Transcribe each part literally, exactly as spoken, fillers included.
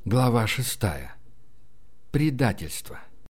Глава шестая. Предательство.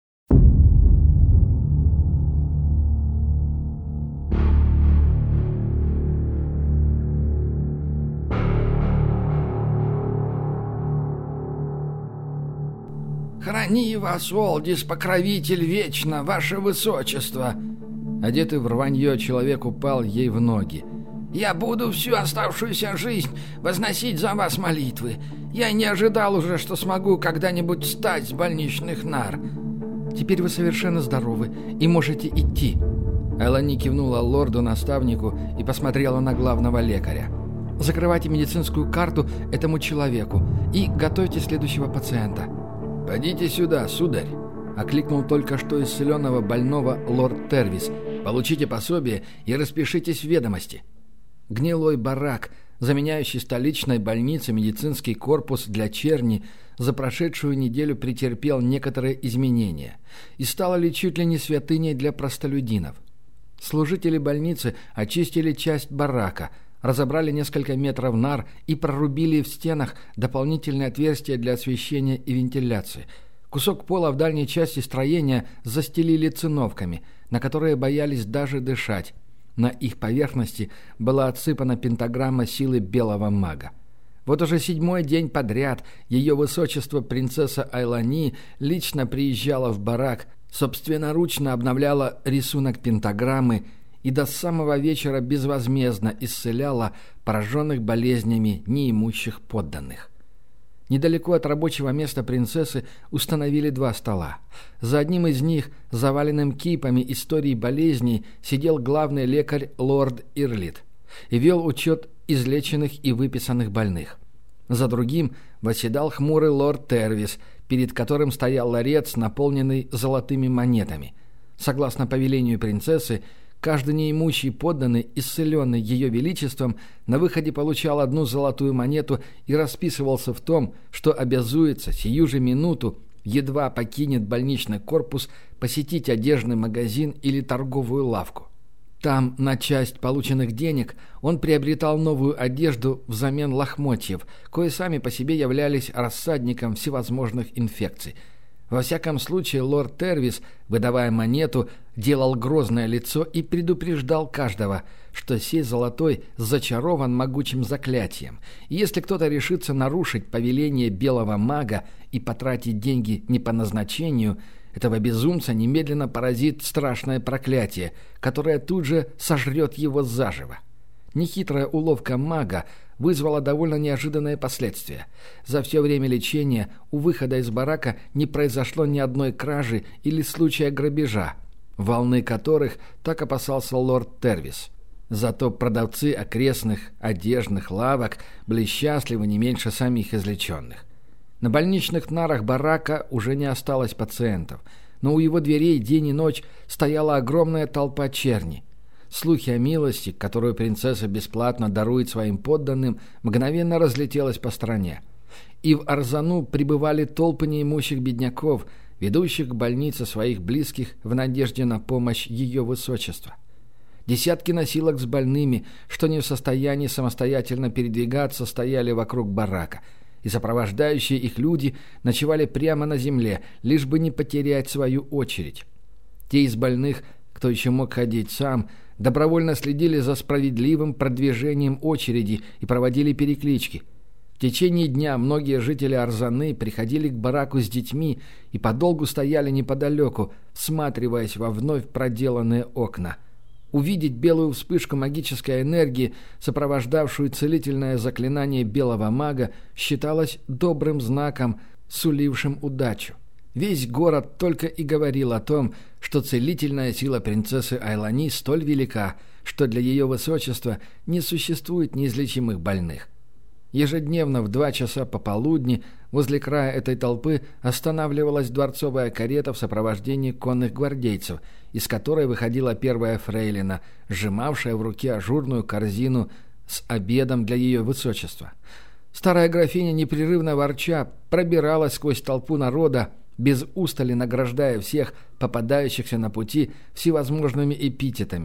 «Храни вас, Олдис, покровитель вечно, ваше высочество!» Одетый в рванье человек упал ей в ноги. «Я буду всю оставшуюся жизнь возносить за вас молитвы. Я не ожидал уже, что смогу когда-нибудь встать с больничных нар». «Теперь вы совершенно здоровы и можете идти». Элани кивнула лорду-наставнику и посмотрела на главного лекаря. «Закрывайте медицинскую карту этому человеку и готовьте следующего пациента». «Подите сюда, сударь», — окликнул только что исцеленного больного лорд Тервис. «Получите пособие и распишитесь в ведомости». Гнилой барак, заменяющий столичной больнице медицинский корпус для черни, за прошедшую неделю претерпел некоторые изменения и стала ли чуть ли не святыней для простолюдинов. Служители больницы очистили часть барака, разобрали несколько метров нар и прорубили в стенах дополнительные отверстия для освещения и вентиляции. Кусок пола в дальней части строения застелили циновками, на которые боялись даже дышать. На их поверхности была отсыпана пентаграмма силы белого мага. Вот уже седьмой день подряд ее высочество принцесса Айлани лично приезжала в барак, собственноручно обновляла рисунок пентаграммы и до самого вечера безвозмездно исцеляла пораженных болезнями неимущих подданных. Недалеко от рабочего места принцессы установили два стола. За одним из них, заваленным кипами историй болезней, сидел главный лекарь лорд Ирлит и вел учет излеченных и выписанных больных. За другим восседал хмурый лорд Тервис, перед которым стоял ларец, наполненный золотыми монетами. Согласно повелению принцессы, каждый неимущий подданный, исцеленный ее величеством, на выходе получал одну золотую монету и расписывался в том, что обязуется сию же минуту, едва покинет больничный корпус, посетить одежный магазин или торговую лавку. Там, на часть полученных денег, он приобретал новую одежду взамен лохмотьев, кои сами по себе являлись рассадником всевозможных инфекций. Во всяком случае, лорд Тервис, выдавая монету, делал грозное лицо и предупреждал каждого, что сей золотой зачарован могучим заклятием, и если кто-то решится нарушить повеление белого мага и потратить деньги не по назначению, этого безумца немедленно поразит страшное проклятие, которое тут же сожрет его заживо. Нехитрая уловка мага вызвала довольно неожиданные последствия. За все время лечения у выхода из барака не произошло ни одной кражи или случая грабежа, волны которых так опасался лорд Тервис. Зато продавцы окрестных одежных лавок были счастливы не меньше самих излеченных. На больничных нарах барака уже не осталось пациентов, но у его дверей день и ночь стояла огромная толпа черни. Слухи о милости, которую принцесса бесплатно дарует своим подданным, мгновенно разлетелась по стране. И в Арзану прибывали толпы неимущих бедняков, ведущих к больнице своих близких в надежде на помощь ее высочества. Десятки носилок с больными, что не в состоянии самостоятельно передвигаться, стояли вокруг барака, и сопровождающие их люди ночевали прямо на земле, лишь бы не потерять свою очередь. Те из больных, кто еще мог ходить сам, добровольно следили за справедливым продвижением очереди и проводили переклички. В течение дня многие жители Арзаны приходили к бараку с детьми и подолгу стояли неподалеку, всматриваясь во вновь проделанные окна. Увидеть белую вспышку магической энергии, сопровождавшую целительное заклинание белого мага, считалось добрым знаком, сулившим удачу. Весь город только и говорил о том, что целительная сила принцессы Айлани столь велика, что для ее высочества не существует неизлечимых больных. Ежедневно в два часа пополудни возле края этой толпы останавливалась дворцовая карета в сопровождении конных гвардейцев, из которой выходила первая фрейлина, сжимавшая в руке ажурную корзину с обедом для ее высочества. Старая графиня, непрерывно ворча, пробиралась сквозь толпу народа, без устали награждая всех попадающихся на пути всевозможными эпитетами.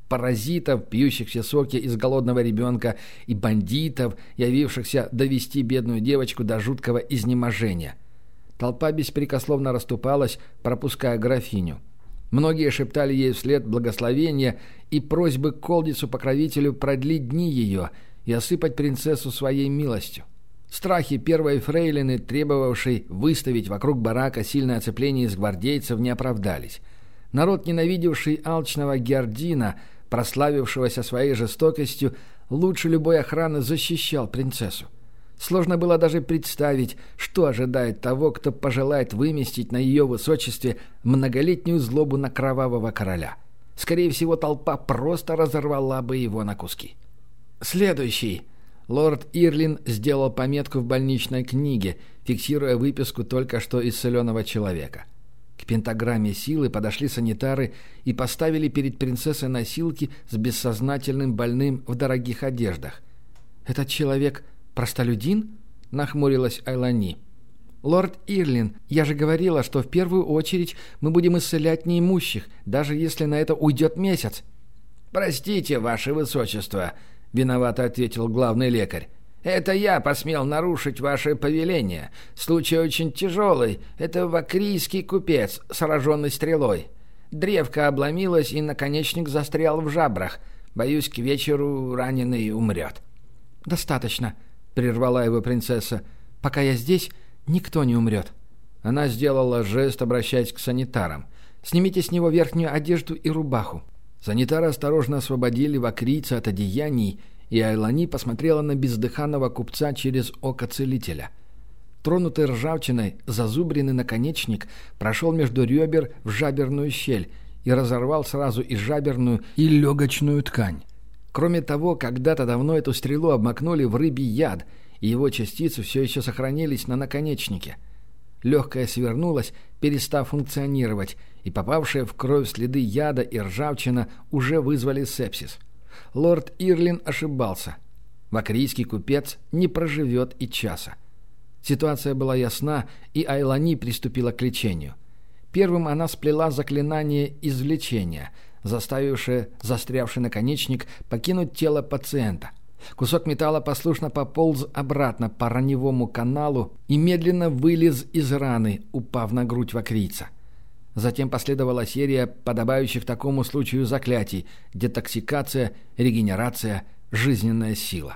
паразитов, пьющихся соки из голодного ребенка, и бандитов, явившихся довести бедную девочку до жуткого изнеможения. Толпа беспрекословно расступалась, пропуская графиню. Многие шептали ей вслед благословения и просьбы к Колдицу-покровителю продлить дни ее и осыпать принцессу своей милостью. Страхи первой фрейлины, требовавшей выставить вокруг барака сильное оцепление из гвардейцев, не оправдались. Народ, ненавидевший алчного Гердина, прославившегося своей жестокостью, лучше любой охраны защищал принцессу. Сложно было даже представить, что ожидает того, кто пожелает выместить на ее высочестве многолетнюю злобу на кровавого короля. Скорее всего, толпа просто разорвала бы его на куски. «Следующий!» Лорд Ирлин сделал пометку в больничной книге, фиксируя выписку только что исцеленного человека. К пентаграмме силы подошли санитары и поставили перед принцессой носилки с бессознательным больным в дорогих одеждах. «Этот человек простолюдин?» — нахмурилась Айлани. «Лорд Ирлин, я же говорила, что в первую очередь мы будем исцелять неимущих, даже если на это уйдет месяц». «Простите, ваше высочество», — виновато ответил главный лекарь. «Это я посмел нарушить ваше повеление. Случай очень тяжелый. Это вакрийский купец, сраженный стрелой. Древко обломилось, и наконечник застрял в жабрах. Боюсь, к вечеру раненый умрет». «Достаточно», — прервала его принцесса. «Пока я здесь, никто не умрет». Она сделала жест, обращаясь к санитарам. «Снимите с него верхнюю одежду и рубаху». Санитары осторожно освободили вакрийца от одеяний, и Айлани посмотрела на бездыханного купца через око целителя. Тронутый ржавчиной, зазубренный наконечник прошел между ребер в жаберную щель и разорвал сразу и жаберную, и легочную ткань. Кроме того, когда-то давно эту стрелу обмакнули в рыбий яд, и его частицы все еще сохранились на наконечнике. Легкое свернулось, перестав функционировать, и попавшие в кровь следы яда и ржавчина уже вызвали сепсис. Лорд Ирлин ошибался. Вакрийский купец не проживет и часа. Ситуация была ясна, и Айлани приступила к лечению. Первым она сплела заклинание извлечения, заставившее застрявший наконечник покинуть тело пациента. Кусок металла послушно пополз обратно по раневому каналу и медленно вылез из раны, упав на грудь вакрийца. Затем последовала серия подобающих такому случаю заклятий: детоксикация, регенерация, жизненная сила.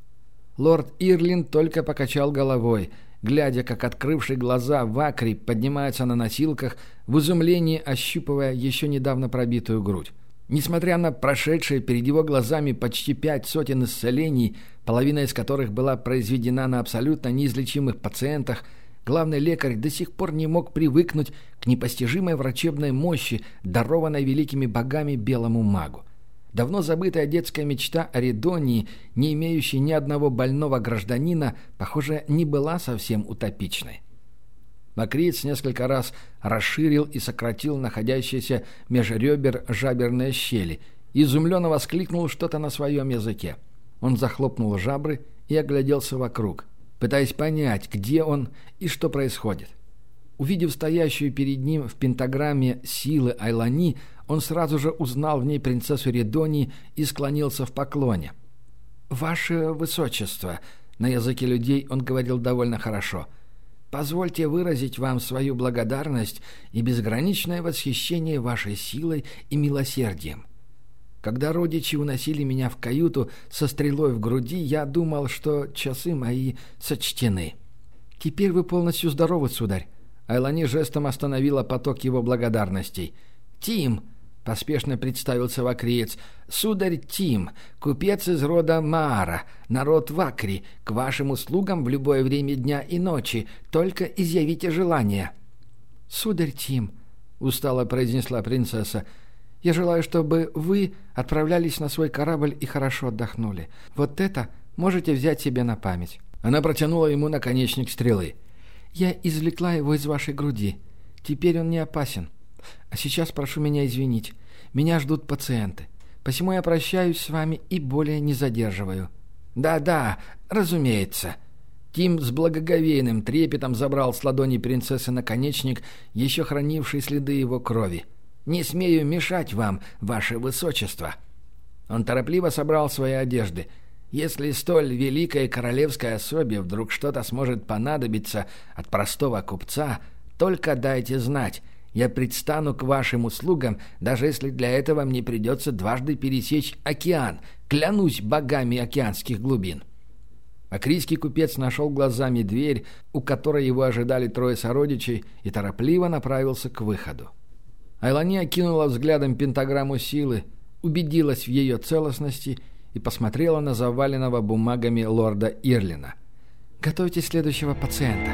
Лорд Ирлин только покачал головой, глядя, как открывший глаза вакрий поднимается на носилках, в изумлении ощупывая еще недавно пробитую грудь. Несмотря на прошедшие перед его глазами почти пять сотен исцелений, половина из которых была произведена на абсолютно неизлечимых пациентах, главный лекарь до сих пор не мог привыкнуть к непостижимой врачебной мощи, дарованной великими богами белому магу. Давно забытая детская мечта о Редонии, не имеющей ни одного больного гражданина, похоже, не была совсем утопичной. Вакриец несколько раз расширил и сократил находящиеся меж ребер жаберные щели, и изумленно воскликнул что-то на своем языке. Он захлопнул жабры и огляделся вокруг, пытаясь понять, где он и что происходит. Увидев стоящую перед ним в пентаграмме силы Айлани, он сразу же узнал в ней принцессу Редонии и склонился в поклоне. «Ваше Высочество», — на языке людей он говорил довольно хорошо, — «позвольте выразить вам свою благодарность и безграничное восхищение вашей силой и милосердием. Когда родичи уносили меня в каюту со стрелой в груди, я думал, что часы мои сочтены. Теперь вы полностью здоровы, сударь». Айлани жестом остановила поток его благодарностей. «Тим», — поспешно представился вакриец, — «сударь Тим, купец из рода Маара, народ Вакри, к вашим услугам в любое время дня и ночи, только изъявите желание». «Сударь Тим», — устало произнесла принцесса, — «я желаю, чтобы вы отправлялись на свой корабль и хорошо отдохнули. Вот это можете взять себе на память». Она протянула ему наконечник стрелы. «Я извлекла его из вашей груди. Теперь он не опасен. А сейчас прошу меня извинить. Меня ждут пациенты. Посему я прощаюсь с вами и более не задерживаю». «Да-да, разумеется». Тим с благоговейным трепетом забрал с ладони принцессы наконечник, еще хранивший следы его крови. «Не смею мешать вам, ваше высочество». Он торопливо собрал свои одежды. «Если столь великой королевской особе вдруг что-то сможет понадобиться от простого купца, только дайте знать. Я предстану к вашим услугам, даже если для этого мне придется дважды пересечь океан. Клянусь богами океанских глубин». Акрийский купец нашел глазами дверь, у которой его ожидали трое сородичей, и торопливо направился к выходу. Айлани окинула взглядом пентаграмму силы, убедилась в ее целостности и посмотрела на заваленного бумагами лорда Ирлина. «Готовьте следующего пациента».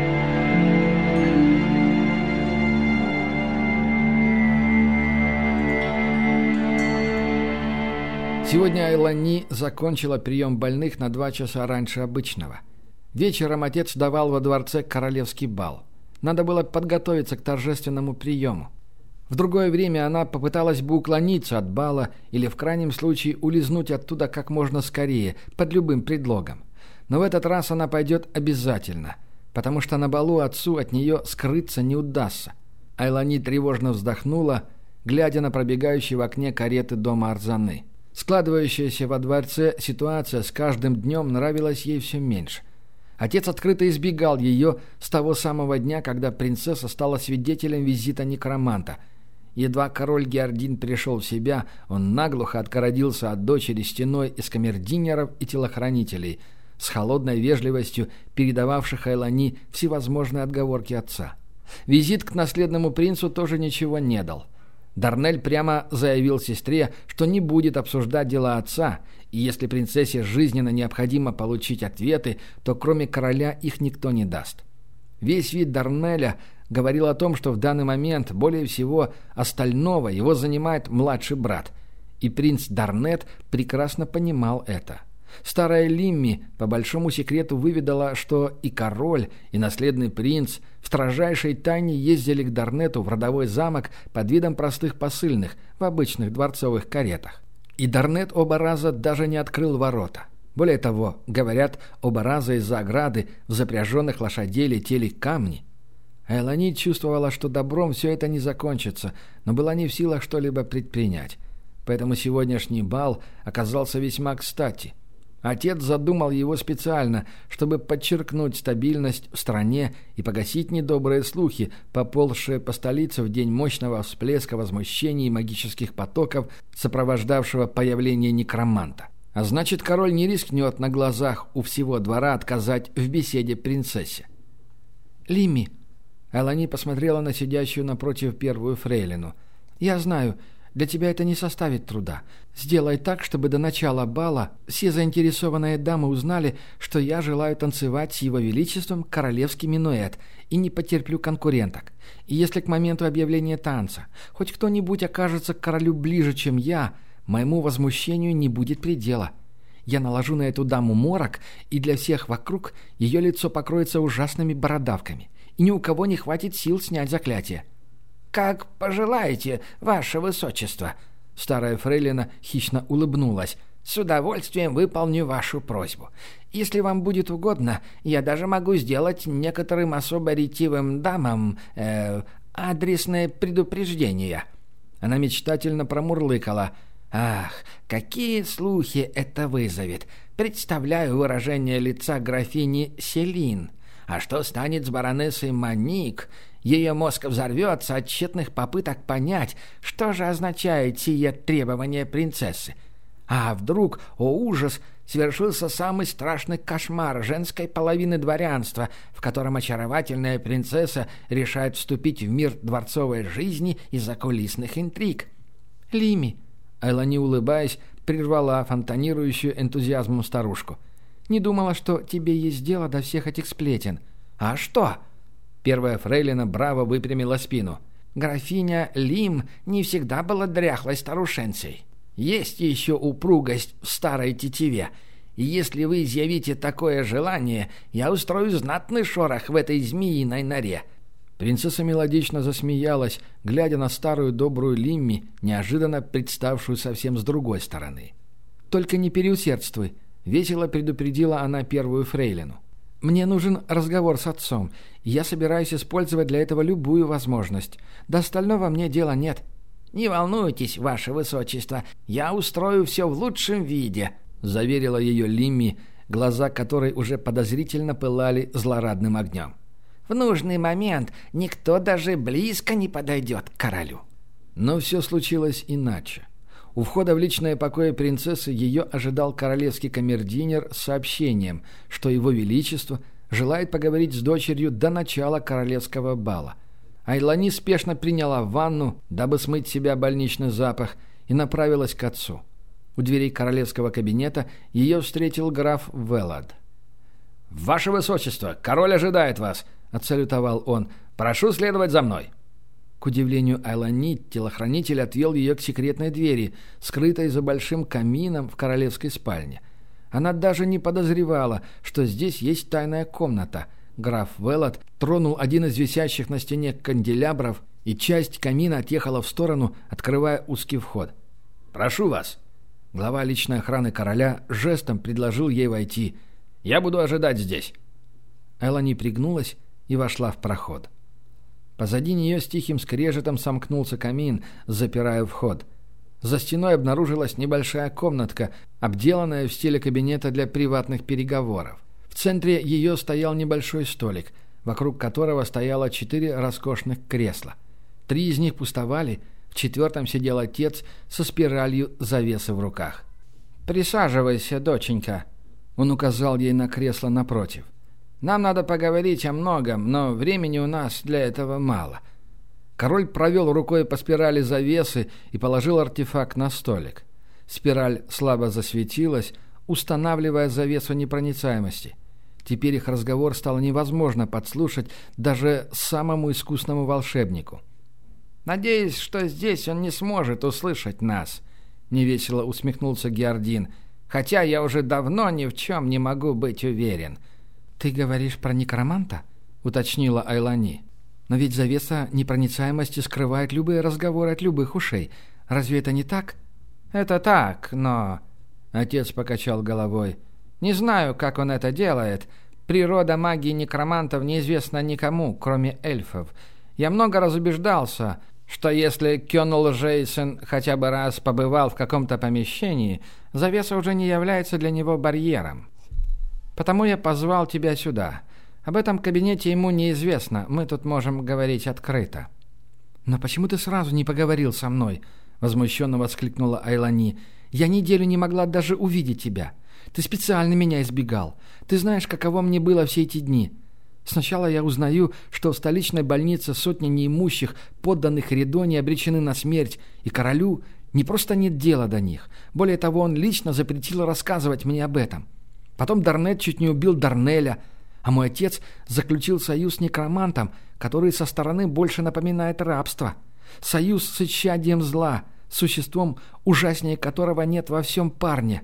Сегодня Айлани закончила прием больных на два часа раньше обычного. Вечером отец давал во дворце королевский бал. Надо было подготовиться к торжественному приему. В другое время она попыталась бы уклониться от бала или в крайнем случае улизнуть оттуда как можно скорее, под любым предлогом. Но в этот раз она пойдет обязательно, потому что на балу отцу от нее скрыться не удастся. Айлани тревожно вздохнула, глядя на пробегающие в окне кареты дома Арзаны. Складывающаяся во дворце ситуация с каждым днем нравилась ей все меньше. Отец открыто избегал ее с того самого дня, когда принцесса стала свидетелем визита некроманта. Едва король Геордин пришел в себя, он наглухо отгородился от дочери стеной из камердинеров и телохранителей, с холодной вежливостью передававших Айлани всевозможные отговорки отца. Визит к наследному принцу тоже ничего не дал. Дарнель прямо заявил сестре, что не будет обсуждать дела отца, и если принцессе жизненно необходимо получить ответы, то кроме короля их никто не даст. Весь вид Дарнеля говорил о том, что в данный момент более всего остального его занимает младший брат, и принц Дарнет прекрасно понимал это. Старая Лимми по большому секрету выведала, что и король, и наследный принц в строжайшей тайне ездили к Дарнету в родовой замок под видом простых посыльных в обычных дворцовых каретах. И Дарнет оба раза даже не открыл ворота. Более того, говорят, оба раза из-за ограды в запряженных лошадей летели камни. Айлани чувствовала, что добром все это не закончится, но была не в силах что-либо предпринять. Поэтому сегодняшний бал оказался весьма кстати. Отец задумал его специально, чтобы подчеркнуть стабильность в стране и погасить недобрые слухи, поползшие по столице в день мощного всплеска возмущений и магических потоков, сопровождавшего появление некроманта. А значит, король не рискнет на глазах у всего двора отказать в беседе принцессе. «Лимми», — Айлани посмотрела на сидящую напротив первую фрейлину, — «я знаю, для тебя это не составит труда. Сделай так, чтобы до начала бала все заинтересованные дамы узнали, что я желаю танцевать с его величеством королевский минуэт и не потерплю конкуренток. И если к моменту объявления танца хоть кто-нибудь окажется к королю ближе, чем я, моему возмущению не будет предела. Я наложу на эту даму морок, и для всех вокруг ее лицо покроется ужасными бородавками, и ни у кого не хватит сил снять заклятие». «Как пожелаете, ваше высочество!» Старая фрейлина хищно улыбнулась. «С удовольствием выполню вашу просьбу. Если вам будет угодно, я даже могу сделать некоторым особо ретивым дамам э, адресное предупреждение». Она мечтательно промурлыкала. «Ах, какие слухи это вызовет! Представляю выражение лица графини Селин. А что станет с баронессой Моник? Ее мозг взорвется от тщетных попыток понять, что же означает сие требование принцессы. А вдруг, о ужас, свершился самый страшный кошмар женской половины дворянства, в котором очаровательная принцесса решает вступить в мир дворцовой жизни из-за кулисных интриг. «Лимми», — Айлани, улыбаясь, прервала фонтанирующую энтузиазмом старушку, — «не думала, что тебе есть дело до всех этих сплетен». «А что?» Первая фрейлина браво выпрямила спину. «Графиня Лим не всегда была дряхлой старушенцей. Есть еще упругость в старой тетиве. И если вы изъявите такое желание, я устрою знатный шорох в этой змеиной норе». Принцесса мелодично засмеялась, глядя на старую добрую Лимми, неожиданно представшую совсем с другой стороны. «Только не переусердствуй», — весело предупредила она первую фрейлину. «Мне нужен разговор с отцом, и я собираюсь использовать для этого любую возможность. До остального мне дела нет». «Не волнуйтесь, ваше высочество, я устрою все в лучшем виде», — заверила ее Лимми, глаза которой уже подозрительно пылали злорадным огнем. «В нужный момент никто даже близко не подойдет к королю». Но все случилось иначе. У входа в личное покои принцессы ее ожидал королевский камердинер с сообщением, что его величество желает поговорить с дочерью до начала королевского бала. Айлани спешно приняла ванну, дабы смыть с себя больничный запах, и направилась к отцу. У дверей королевского кабинета ее встретил граф Велад. «Ваше высочество, король ожидает вас!» — отсалютовал он. «Прошу следовать за мной!» К удивлению Айлани, телохранитель отвел ее к секретной двери, скрытой за большим камином в королевской спальне. Она даже не подозревала, что здесь есть тайная комната. Граф Велад тронул один из висящих на стене канделябров, и часть камина отъехала в сторону, открывая узкий вход. «Прошу вас!» Глава личной охраны короля жестом предложил ей войти. «Я буду ожидать здесь». Айлани пригнулась и вошла в проход. Позади нее с тихим скрежетом сомкнулся камин, запирая вход. За стеной обнаружилась небольшая комнатка, обделанная в стиле кабинета для приватных переговоров. В центре ее стоял небольшой столик, вокруг которого стояло четыре роскошных кресла. Три из них пустовали, в четвертом сидел отец со спиралью завесы в руках. «Присаживайся, доченька», — он указал ей на кресло напротив. «Нам надо поговорить о многом, но времени у нас для этого мало». Король провел рукой по спирали завесы и положил артефакт на столик. Спираль слабо засветилась, устанавливая завесу непроницаемости. Теперь их разговор стало невозможно подслушать даже самому искусному волшебнику. «Надеюсь, что здесь он не сможет услышать нас», — невесело усмехнулся Геордин, «хотя я уже давно ни в чем не могу быть уверен». «Ты говоришь про некроманта?» — уточнила Айлани. «Но ведь завеса непроницаемости скрывает любые разговоры от любых ушей. Разве это не так?» «Это так, но...» — отец покачал головой. «Не знаю, как он это делает. Природа магии некромантов неизвестна никому, кроме эльфов. Я много раз убеждался, что если Кёнул Жейсен хотя бы раз побывал в каком-то помещении, завеса уже не является для него барьером. Потому я позвал тебя сюда. Об этом кабинете ему неизвестно, мы тут можем говорить открыто». «Но почему ты сразу не поговорил со мной?» — возмущенно воскликнула Айлани. «Я неделю не могла даже увидеть тебя. Ты специально меня избегал. Ты знаешь, каково мне было все эти дни. Сначала я узнаю, что в столичной больнице сотни неимущих, подданных Ридони, обречены на смерть, и королю не просто нет дела до них. Более того, он лично запретил рассказывать мне об этом. Потом Дарнет чуть не убил Дарнеля, а мой отец заключил союз с некромантом, который со стороны больше напоминает рабство. Союз с исчадием зла, существом, ужаснее которого нет во всем парне.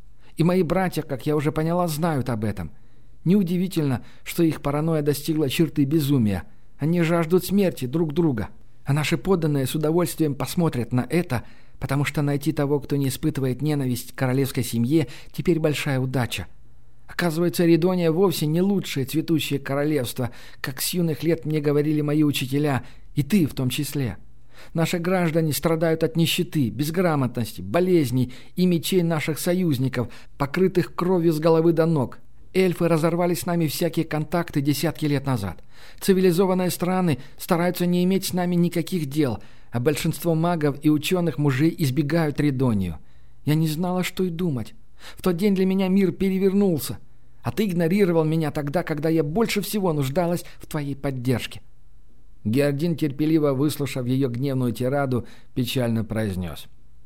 И мои братья, как я уже поняла, знают об этом. Неудивительно, что их паранойя достигла черты безумия. Они жаждут смерти друг друга. А наши подданные с удовольствием посмотрят на это, потому что найти того, кто не испытывает ненависть к королевской семье, теперь большая удача. Оказывается, Ридония вовсе не лучшее цветущее королевство, как с юных лет мне говорили мои учителя, и ты в том числе. Наши граждане страдают от нищеты, безграмотности, болезней и мечей наших союзников, покрытых кровью с головы до ног. Эльфы разорвали с нами всякие контакты десятки лет назад. Цивилизованные страны стараются не иметь с нами никаких дел, а большинство магов и ученых мужей избегают Ридонию. Я не знала, что и думать. В тот день для меня мир перевернулся, а ты игнорировал меня тогда, когда я больше всего нуждалась в твоей поддержке». Геордин, терпеливо выслушав ее гневную тираду, печально произнес: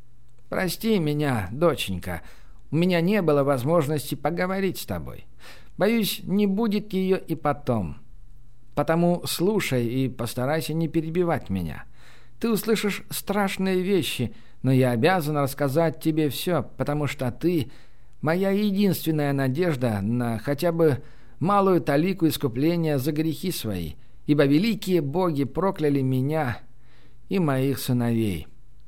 «Прости меня, доченька, у меня не было возможности поговорить с тобой. Боюсь, не будет ее и потом. Потому слушай и постарайся не перебивать меня. Ты услышишь страшные вещи, но я обязан рассказать тебе все, потому что ты — моя единственная надежда на хотя бы малую талику искупления за грехи свои, ибо великие боги прокляли меня и моих сыновей».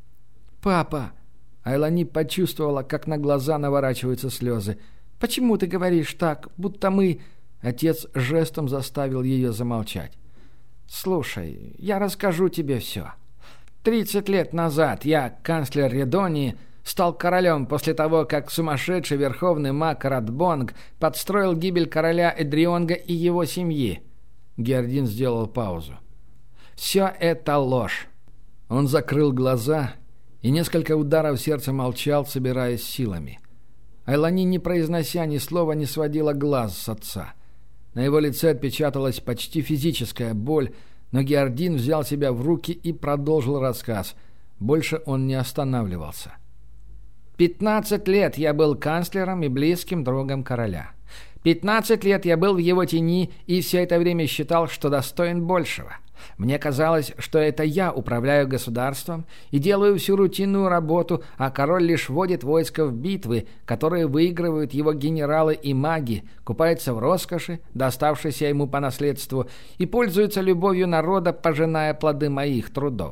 «Папа!» Айлани почувствовала, как на глаза наворачиваются слезы. «Почему ты говоришь так, будто мы...» Отец жестом заставил ее замолчать. «Слушай, я расскажу тебе все. Тридцать лет назад я, канцлер Редонии, стал королем после того, как сумасшедший верховный маг Радбонг подстроил гибель короля Эдрионга и его семьи. Гердин сделал паузу. Все это ложь. Он закрыл глаза и несколько ударов сердца молчал, собираясь силами. Айлани, не произнося ни слова, не сводила глаз с отца. На его лице отпечаталась почти физическая боль, но Гердин взял себя в руки и продолжил рассказ. Больше он не останавливался. «Пятнадцать лет я был канцлером и близким другом короля. Пятнадцать лет я был в его тени и все это время считал, что достоин большего. Мне казалось, что это я управляю государством и делаю всю рутинную работу, а король лишь вводит войско в битвы, которые выигрывают его генералы и маги, купается в роскоши, доставшейся ему по наследству, и пользуется любовью народа, пожиная плоды моих трудов.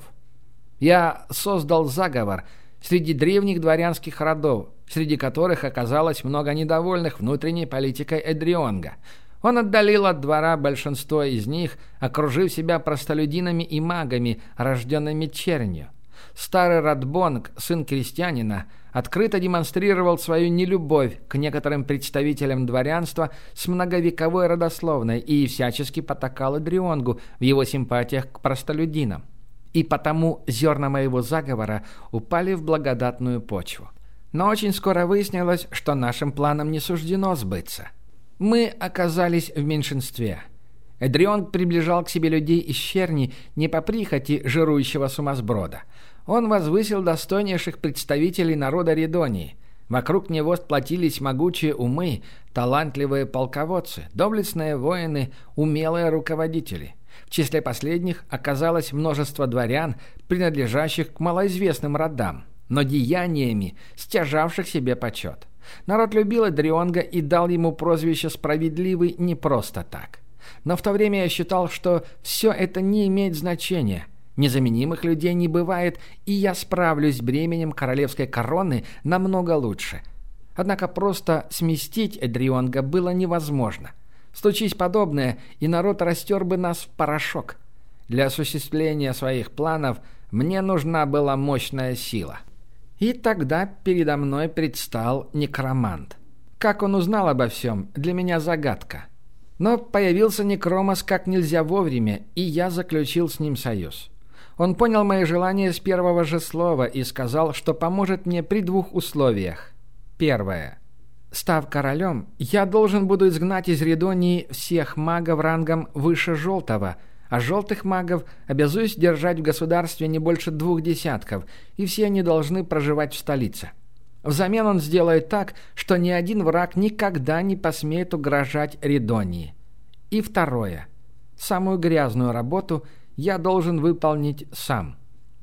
Я создал заговор среди древних дворянских родов, среди которых оказалось много недовольных внутренней политикой Эдрионга. Он отдалил от двора большинство из них, окружив себя простолюдинами и магами, рожденными чернью. Старый Радбонг, сын крестьянина, открыто демонстрировал свою нелюбовь к некоторым представителям дворянства с многовековой родословной и всячески потакал Эдрионгу в его симпатиях к простолюдинам. И потому зерна моего заговора упали в благодатную почву. Но очень скоро выяснилось, что нашим планам не суждено сбыться. Мы оказались в меньшинстве. Эдрионг приближал к себе людей из черни не по прихоти жирующего сумасброда. Он возвысил достойнейших представителей народа Редонии. Вокруг него сплотились могучие умы, талантливые полководцы, доблестные воины, умелые руководители. В числе последних оказалось множество дворян, принадлежащих к малоизвестным родам, но деяниями стяжавших себе почет. Народ любил Эдрионга и дал ему прозвище «Справедливый» не просто так. Но в то время я считал, что все это не имеет значения. Незаменимых людей не бывает, и я справлюсь с бременем королевской короны намного лучше. Однако просто сместить Эдрионга было невозможно. Случись подобное, и народ растер бы нас в порошок. Для осуществления своих планов мне нужна была мощная сила. И тогда передо мной предстал некромант. Как он узнал обо всем, для меня загадка. Но появился некромос как нельзя вовремя, и я заключил с ним союз. Он понял мои желания с первого же слова и сказал, что поможет мне при двух условиях. Первое. Став королем, я должен буду изгнать из Редонии всех магов рангом выше желтого, а желтых магов обязуюсь держать в государстве не больше двух десятков, и все они должны проживать в столице. Взамен он сделает так, что ни один враг никогда не посмеет угрожать Редонии. И второе. Самую грязную работу я должен выполнить сам.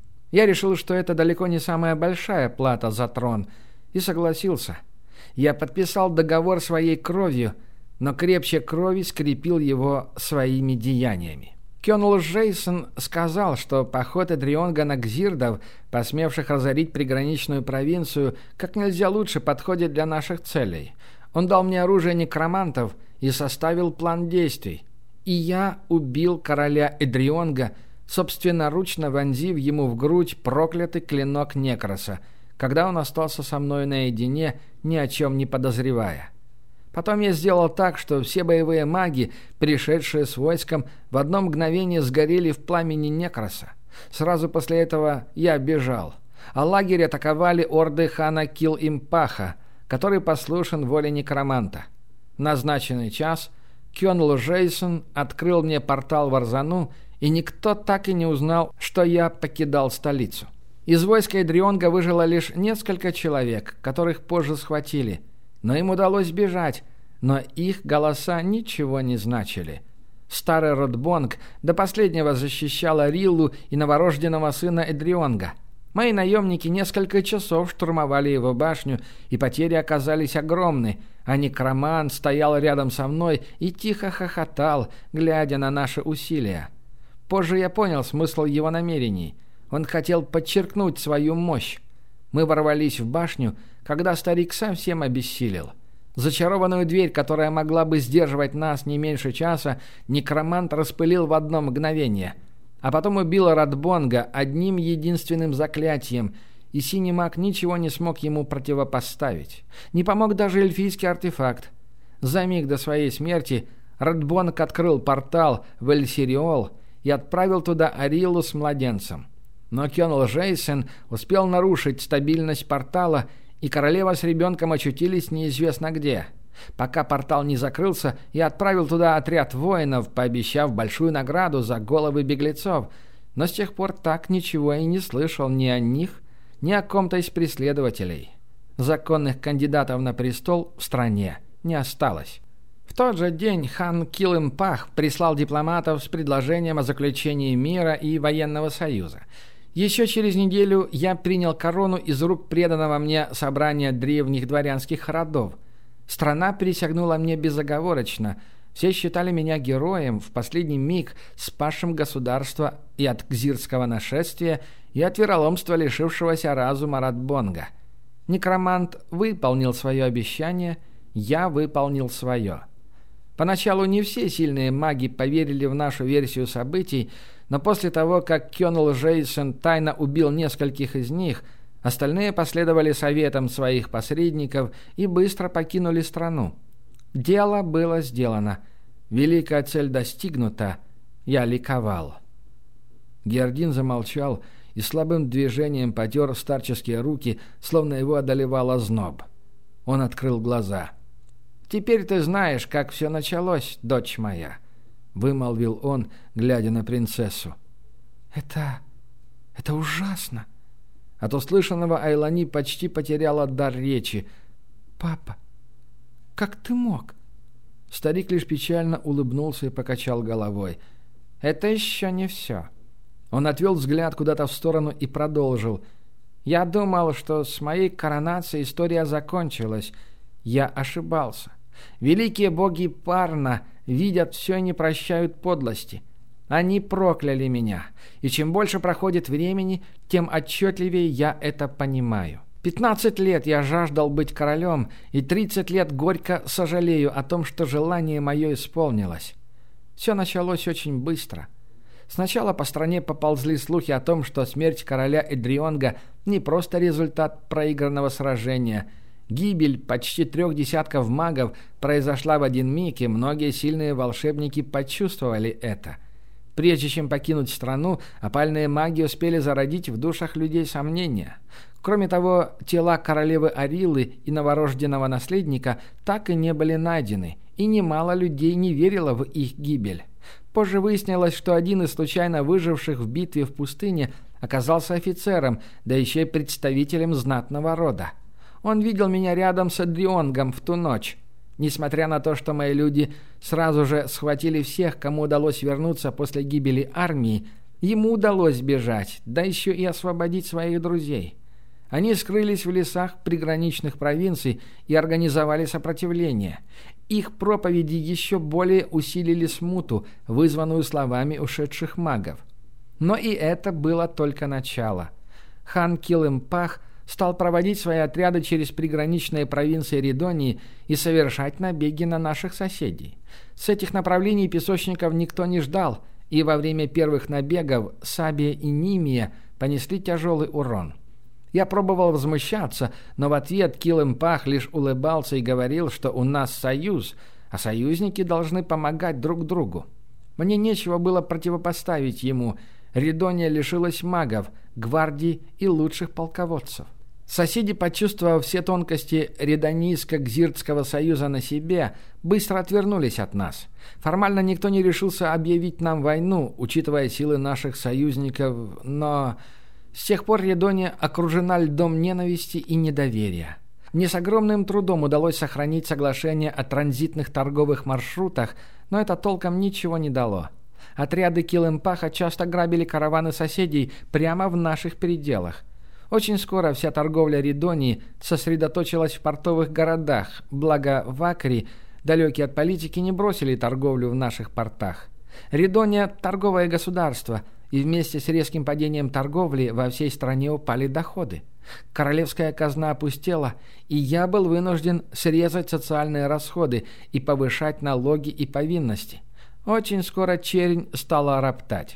Я решил, что это далеко не самая большая плата за трон, и согласился. Я подписал договор своей кровью, но крепче крови скрепил его своими деяниями. Кёнл Джейсон сказал, что поход Эдрионга на Гзирдов, посмевших разорить приграничную провинцию, как нельзя лучше подходит для наших целей. Он дал мне оружие некромантов и составил план действий. И я убил короля Эдрионга, собственноручно вонзив ему в грудь проклятый клинок Некроса, когда он остался со мной наедине, ни о чем не подозревая. Потом я сделал так, что все боевые маги, пришедшие с войском, в одно мгновение сгорели в пламени Некроса. Сразу после этого я бежал, а лагерь атаковали орды хана Кил-Импаха, который послушен воле некроманта. В назначенный час Кёнл Джейсон открыл мне портал в Арзану, и никто так и не узнал, что я покидал столицу. Из войска Эдрионга выжило лишь несколько человек, которых позже схватили. Но им удалось бежать, но их голоса ничего не значили. Старый Радбонг до последнего защищал Ариллу и новорожденного сына Эдрионга. Мои наемники несколько часов штурмовали его башню, и потери оказались огромны, а некромант стоял рядом со мной и тихо хохотал, глядя на наши усилия. Позже я понял смысл его намерений. Он хотел подчеркнуть свою мощь. Мы ворвались в башню, когда старик совсем обессилел. Зачарованную дверь, которая могла бы сдерживать нас не меньше часа, некромант распылил в одно мгновение. А потом убил Радбонга одним единственным заклятием, и синий маг ничего не смог ему противопоставить. Не помог даже эльфийский артефакт. За миг до своей смерти Радбонг открыл портал в Эльсириол и отправил туда Арилу с младенцем. Но Кёнл Жейсен успел нарушить стабильность портала, и королева с ребенком очутились неизвестно где. Пока портал не закрылся, я отправил туда отряд воинов, пообещав большую награду за головы беглецов, но с тех пор так ничего и не слышал ни о них, ни о ком-то из преследователей. Законных кандидатов на престол в стране не осталось. В тот же день хан Килымпах прислал дипломатов с предложением о заключении мира и военного союза. Еще через неделю я принял корону из рук преданного мне собрания древних дворянских родов. Страна присягнула мне безоговорочно. Все считали меня героем, в последний миг спасшим государство и от кзирского нашествия, и от вероломства лишившегося разума Радбонга. Некромант выполнил свое обещание, я выполнил свое. Поначалу не все сильные маги поверили в нашу версию событий, но после того, как Кёнл Жейсен тайно убил нескольких из них, остальные последовали советам своих посредников и быстро покинули страну. Дело было сделано. Великая цель достигнута. Я ликовал. Геордин замолчал и слабым движением потер старческие руки, словно его одолевал озноб. Он открыл глаза. «Теперь ты знаешь, как все началось, дочь моя», — вымолвил он, глядя на принцессу. «Это... это ужасно!» От услышанного Айлани почти потеряла дар речи. «Папа, как ты мог?» Старик лишь печально улыбнулся и покачал головой. «Это еще не все». Он отвел взгляд куда-то в сторону и продолжил. «Я думал, что с моей коронацией история закончилась. Я ошибался. Великие боги Парна видят все и не прощают подлости. Они прокляли меня, и чем больше проходит времени, тем отчетливее я это понимаю. Пятнадцать лет я жаждал быть королем, и тридцать лет горько сожалею о том, что желание мое исполнилось. Все началось очень быстро. Сначала по стране поползли слухи о том, что смерть короля Эдрионга не просто результат проигранного сражения. Гибель почти трех десятков магов произошла в один миг, и многие сильные волшебники почувствовали это. Прежде чем покинуть страну, опальные маги успели зародить в душах людей сомнения. Кроме того, тела королевы Арилы и новорожденного наследника так и не были найдены, и немало людей не верило в их гибель. Позже выяснилось, что один из случайно выживших в битве в пустыне оказался офицером, да еще и представителем знатного рода. Он видел меня рядом с Эдрионгом в ту ночь. Несмотря на то, что мои люди сразу же схватили всех, кому удалось вернуться после гибели армии, ему удалось бежать, да еще и освободить своих друзей. Они скрылись в лесах приграничных провинций и организовали сопротивление. Их проповеди еще более усилили смуту, вызванную словами ушедших магов. Но и это было только начало. Хан Килымпах стал проводить свои отряды через приграничные провинции Ридонии и совершать набеги на наших соседей. С этих направлений песочников никто не ждал, и во время первых набегов Сабия и Нимия понесли тяжелый урон. Я пробовал возмущаться, но в ответ Килымпах лишь улыбался и говорил, что у нас союз, а союзники должны помогать друг другу. Мне нечего было противопоставить ему. Ридония лишилась магов, гвардии и лучших полководцев. Соседи, почувствовав все тонкости Ридонийско-Гзиртского союза на себе, быстро отвернулись от нас. Формально никто не решился объявить нам войну, учитывая силы наших союзников, но с тех пор Ридония окружена льдом ненависти и недоверия. Мне с огромным трудом удалось сохранить соглашение о транзитных торговых маршрутах, но это толком ничего не дало. Отряды Килымпаха часто грабили караваны соседей прямо в наших пределах. Очень скоро вся торговля Ридонии сосредоточилась в портовых городах, благо в Акри, далекие от политики, не бросили торговлю в наших портах. Ридония – торговое государство, и вместе с резким падением торговли во всей стране упали доходы. Королевская казна опустела, и я был вынужден срезать социальные расходы и повышать налоги и повинности. Очень скоро чернь стала роптать.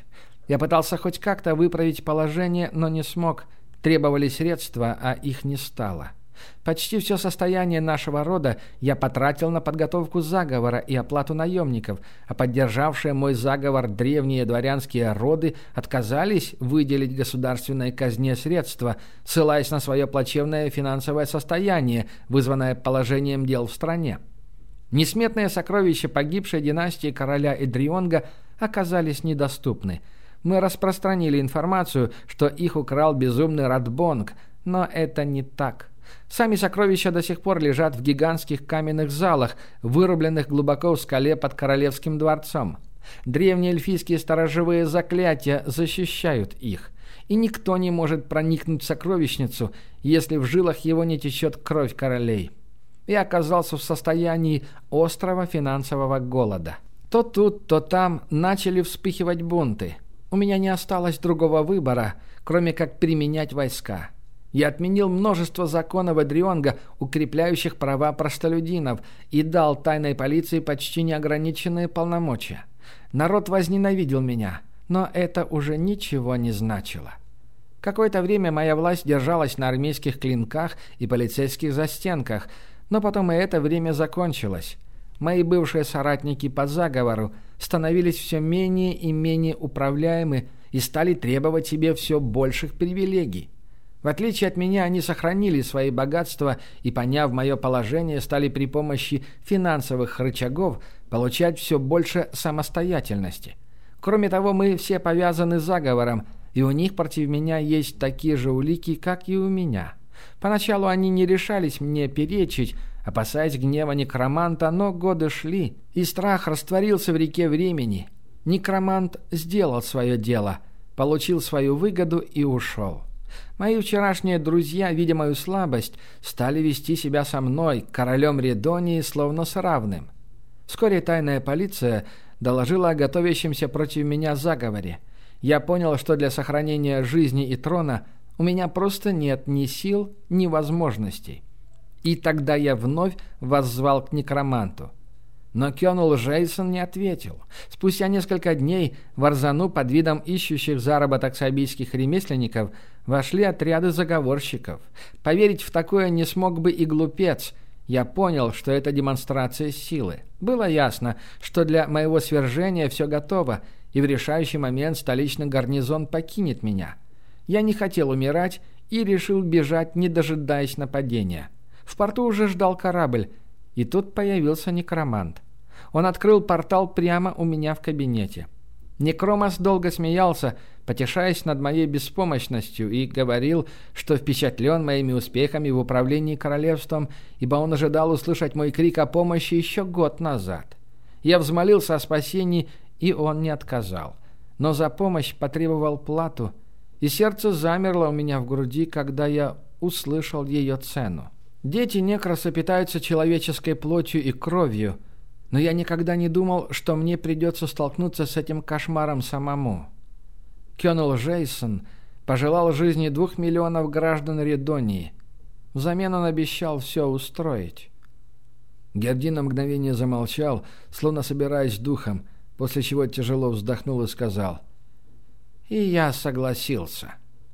Я пытался хоть как-то выправить положение, но не смог. Требовали средства, а их не стало. Почти все состояние нашего рода я потратил на подготовку заговора и оплату наемников, а поддержавшие мой заговор древние дворянские роды отказались выделить государственной казне средства, ссылаясь на свое плачевное финансовое состояние, вызванное положением дел в стране. Несметные сокровища погибшей династии короля Эдрионга оказались недоступны. Мы распространили информацию, что их украл безумный Радбонг, но это не так. Сами сокровища до сих пор лежат в гигантских каменных залах, вырубленных глубоко в скале под королевским дворцом. Древние эльфийские сторожевые заклятия защищают их, и никто не может проникнуть в сокровищницу, если в жилах его не течет кровь королей. Я оказался в состоянии острого финансового голода. То тут, то там начали вспыхивать бунты. У меня не осталось другого выбора, кроме как применять войска. Я отменил множество законов Эдрионга, укрепляющих права простолюдинов, и дал тайной полиции почти неограниченные полномочия. Народ возненавидел меня, но это уже ничего не значило. Какое-то время моя власть держалась на армейских клинках и полицейских застенках, но потом и это время закончилось. Мои бывшие соратники по заговору становились все менее и менее управляемы и стали требовать себе все больших привилегий. В отличие от меня, они сохранили свои богатства и, поняв мое положение, стали при помощи финансовых рычагов получать все больше самостоятельности. Кроме того, мы все повязаны заговором, и у них против меня есть такие же улики, как и у меня. Поначалу они не решались мне перечить, опасаясь гнева некроманта, но годы шли, и страх растворился в реке времени. Некромант сделал свое дело, получил свою выгоду и ушел. Мои вчерашние друзья, видя мою слабость, стали вести себя со мной, королем Редонии, словно с равным. Вскоре тайная полиция доложила о готовящемся против меня заговоре. Я понял, что для сохранения жизни и трона у меня просто нет ни сил, ни возможностей. И тогда я вновь воззвал к некроманту. Но Кёнул Жейсон не ответил. Спустя несколько дней в Арзану под видом ищущих заработок сабийских ремесленников вошли отряды заговорщиков. Поверить в такое не смог бы и глупец. Я понял, что это демонстрация силы. Было ясно, что для моего свержения все готово, и в решающий момент столичный гарнизон покинет меня. Я не хотел умирать и решил бежать, не дожидаясь нападения. В порту уже ждал корабль, и тут появился некромант. Он открыл портал прямо у меня в кабинете. Некромас долго смеялся, потешаясь над моей беспомощностью, и говорил, что впечатлен моими успехами в управлении королевством, ибо он ожидал услышать мой крик о помощи еще год назад. Я взмолился о спасении, и он не отказал. Но за помощь потребовал плату, и сердце замерло у меня в груди, когда я услышал ее цену. Дети Некроса питаются человеческой плотью и кровью, но я никогда не думал, что мне придется столкнуться с этим кошмаром самому. Кёнул Жейсон пожелал жизни двух миллионов граждан Редонии. Взамен он обещал все устроить. Гердин на мгновение замолчал, словно собираясь духом, после чего тяжело вздохнул и сказал: «И я согласился».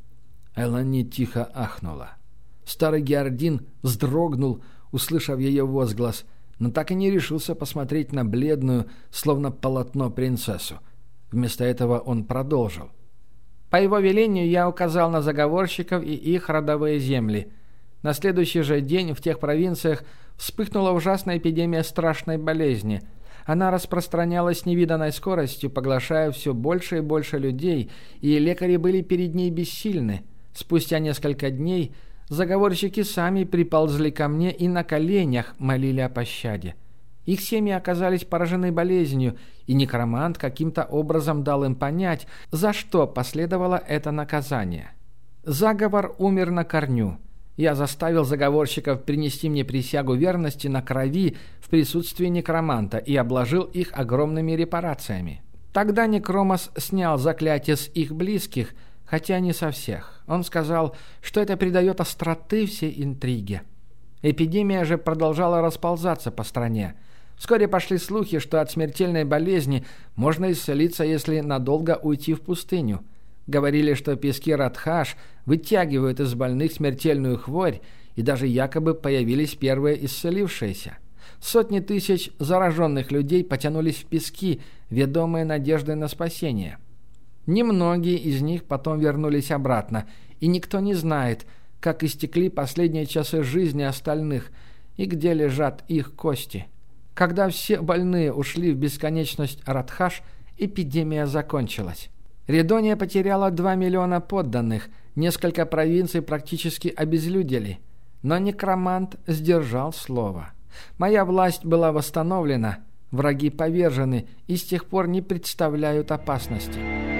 Элани тихо ахнула. Старый Геордин вздрогнул, услышав ее возглас, но так и не решился посмотреть на бледную, словно полотно, принцессу. Вместо этого он продолжил. «По его велению я указал на заговорщиков и их родовые земли. На следующий же день в тех провинциях вспыхнула ужасная эпидемия страшной болезни. Она распространялась с невиданной скоростью, поглощая все больше и больше людей, и лекари были перед ней бессильны. Спустя несколько дней заговорщики сами приползли ко мне и на коленях молили о пощаде. Их семьи оказались поражены болезнью, и некромант каким-то образом дал им понять, за что последовало это наказание. Заговор умер на корню. Я заставил заговорщиков принести мне присягу верности на крови в присутствии некроманта и обложил их огромными репарациями. Тогда Некромос снял заклятие с их близких, хотя не со всех. Он сказал, что это придает остроты всей интриге. Эпидемия же продолжала расползаться по стране. Вскоре пошли слухи, что от смертельной болезни можно исцелиться, если надолго уйти в пустыню. Говорили, что пески Радхаш вытягивают из больных смертельную хворь, и даже якобы появились первые исцелившиеся. Сотни тысяч зараженных людей потянулись в пески, ведомые надеждой на спасение. Немногие из них потом вернулись обратно, и никто не знает, как истекли последние часы жизни остальных и где лежат их кости. Когда все больные ушли в бесконечность Радхаш, эпидемия закончилась. Редония потеряла два миллиона подданных, несколько провинций практически обезлюдили. Но некромант сдержал слово. Моя власть была восстановлена, враги повержены и с тех пор не представляют опасности.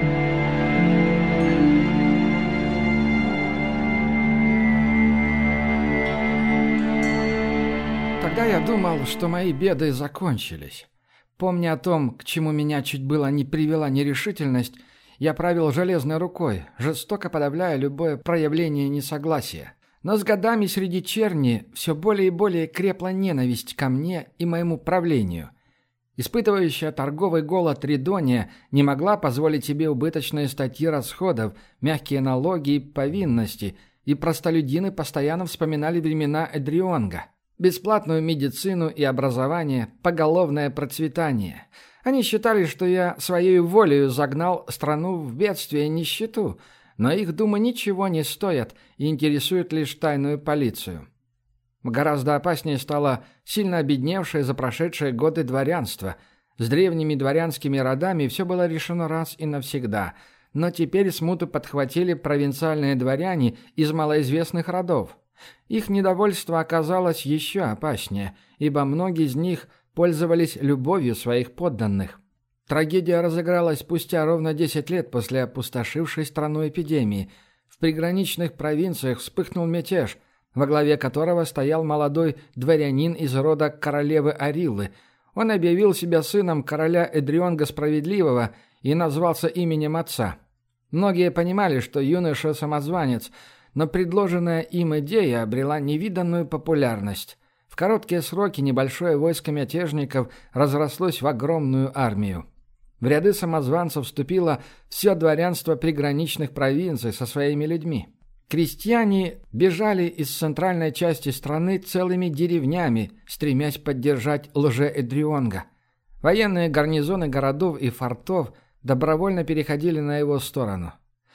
Тогда я думал, что мои беды закончились. Помня о том, к чему меня чуть было не привела нерешительность, я правил железной рукой, жестоко подавляя любое проявление несогласия. Но с годами среди черни все более и более крепла ненависть ко мне и моему правлению. Испытывающая торговый голод Редония не могла позволить себе убыточные статьи расходов, мягкие налоги и повинности, и простолюдины постоянно вспоминали времена Эдрионга. Бесплатную медицину и образование, поголовное процветание. Они считали, что я своей волею загнал страну в бедствие и нищету, но их думы ничего не стоят и интересуют лишь тайную полицию. Гораздо опаснее стало сильно обедневшее за прошедшие годы дворянство. С древними дворянскими родами все было решено раз и навсегда, но теперь смуту подхватили провинциальные дворяне из малоизвестных родов. Их недовольство оказалось еще опаснее, ибо многие из них пользовались любовью своих подданных. Трагедия разыгралась спустя ровно десять лет после опустошившей страну эпидемии. В приграничных провинциях вспыхнул мятеж, во главе которого стоял молодой дворянин из рода королевы Ариллы. Он объявил себя сыном короля Эдрионга Справедливого и назвался именем отца. Многие понимали, что юноша самозванец, но предложенная им идея обрела невиданную популярность. В короткие сроки небольшое войско мятежников разрослось в огромную армию. В ряды самозванцев вступило все дворянство приграничных провинций со своими людьми. Крестьяне бежали из центральной части страны целыми деревнями, стремясь поддержать лже-Эдрионга. Военные гарнизоны городов и фортов добровольно переходили на его сторону.